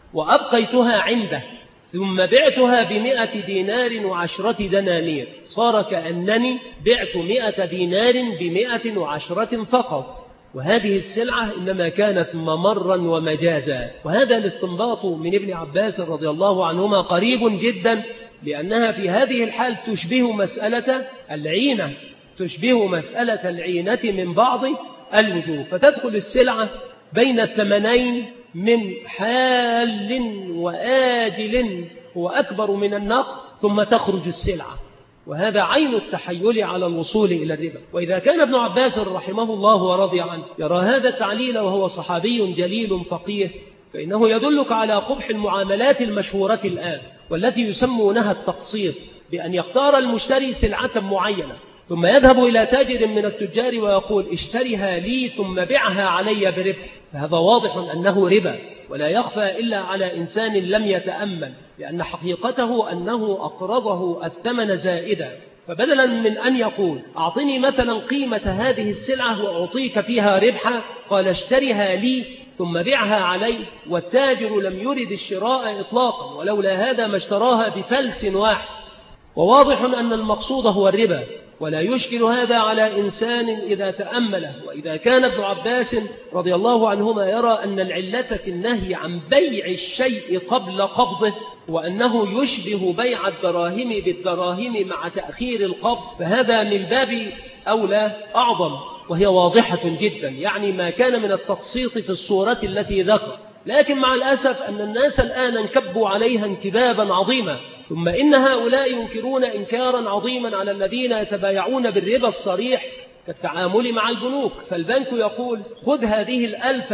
وأبقيتها عنده ثم بعتها ب100 دينار و10 دنانير صار كأنني بعت 100 دينار ب110 فقط، وهذه السلعة إنما كانت ممرا ومجازا. وهذا الاستنباط من ابن عباس رضي الله عنهما قريب جدا، لأنها في هذه الحال تشبه مسألة العينة، تشبه مسألة العينة من بعض الوجوه. فتدخل السلعة بين الثمنين من حال وآجل هو أكبر من النقد، ثم تخرج السلعة. وهذا عين التحيل على الوصول إلى الربا. وإذا كان ابن عباس رحمه الله ورضي عنه يرى هذا التعليل وهو صحابي جليل فقيه، فإنه يدلك على قبح المعاملات المشهورة الآن والتي يسمونها التقسيط، بأن يختار المشتري سلعة معينة ثم يذهب إلى تاجر من التجار ويقول اشتريها لي ثم بيعها علي بربح، فهذا واضح أنه ربا ولا يخفى إلا على إنسان لم يتأمل، لأن حقيقته أنه أقرضه الثمن زائدا، فبدلا من أن يقول أعطني مثلا قيمة هذه السلعة وأعطيك فيها ربحا، قال اشتريها لي ثم بيعها علي، والتاجر لم يرد الشراء إطلاقا، ولولا هذا ما اشتراها بفلس واحد. وواضح أن المقصود هو الربا، ولا يشكل هذا على إنسان إذا تأمله. وإذا كان ابن عباس رضي الله عنهما يرى أن العلة في النهي عن بيع الشيء قبل قبضه وأنه يشبه بيع الدراهم بالدراهم مع تأخير القبض، فهذا من باب أولى أعظم، وهي واضحة جدا، يعني ما كان من التقسيط في الصورة التي ذكر. لكن مع الأسف أن الناس الآن انكبوا عليها انكبابا عظيما، ثم إن هؤلاء ينكرون إنكارا عظيما على الذين يتبايعون بالربا الصريح كالتعامل مع البنوك. فالبنك يقول خذ هذه 1000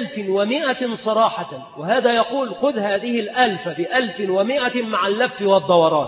ب1100 صراحة، وهذا يقول خذ هذه 1000 ب1100 مع اللف والدوران.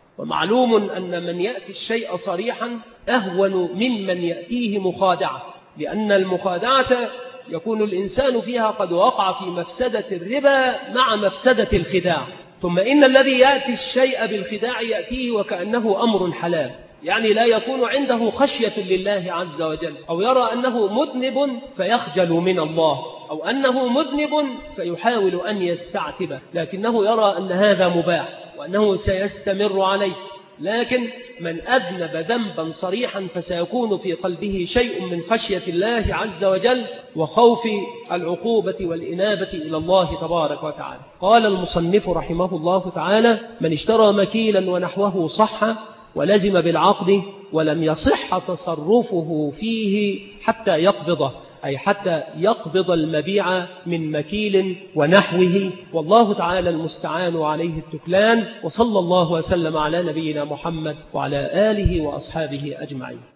ومعلوم أن من يأتي الشيء صريحا أهون ممن يأتيه مخادعة، لأن المخادعة يكون الإنسان فيها قد وقع في مفسدة الربا مع مفسدة الخداع. ثم إن الذي يأتي الشيء بالخداع يأتيه وكأنه أمر حلال، يعني لا يكون عنده خشية لله عز وجل، أو يرى أنه مذنب فيخجل من الله، أو أنه مذنب فيحاول أن يستعتبه، لكنه يرى أن هذا مباح وأنه سيستمر عليه. لكن من أذنب ذنبا صريحا فسيكون في قلبه شيء من خشية الله عز وجل وخوف العقوبة والإنابة إلى الله تبارك وتعالى. قال المصنف رحمه الله تعالى: من اشترى مكيلا ونحوه صح ولزم بالعقد ولم يصح تصرفه فيه حتى يقبضه، أي حتى يقبض المبيع من مكيل ونحوه، والله تعالى المستعان عليه التكلان. وصلى الله وسلم على نبينا محمد وعلى آله وأصحابه أجمعين.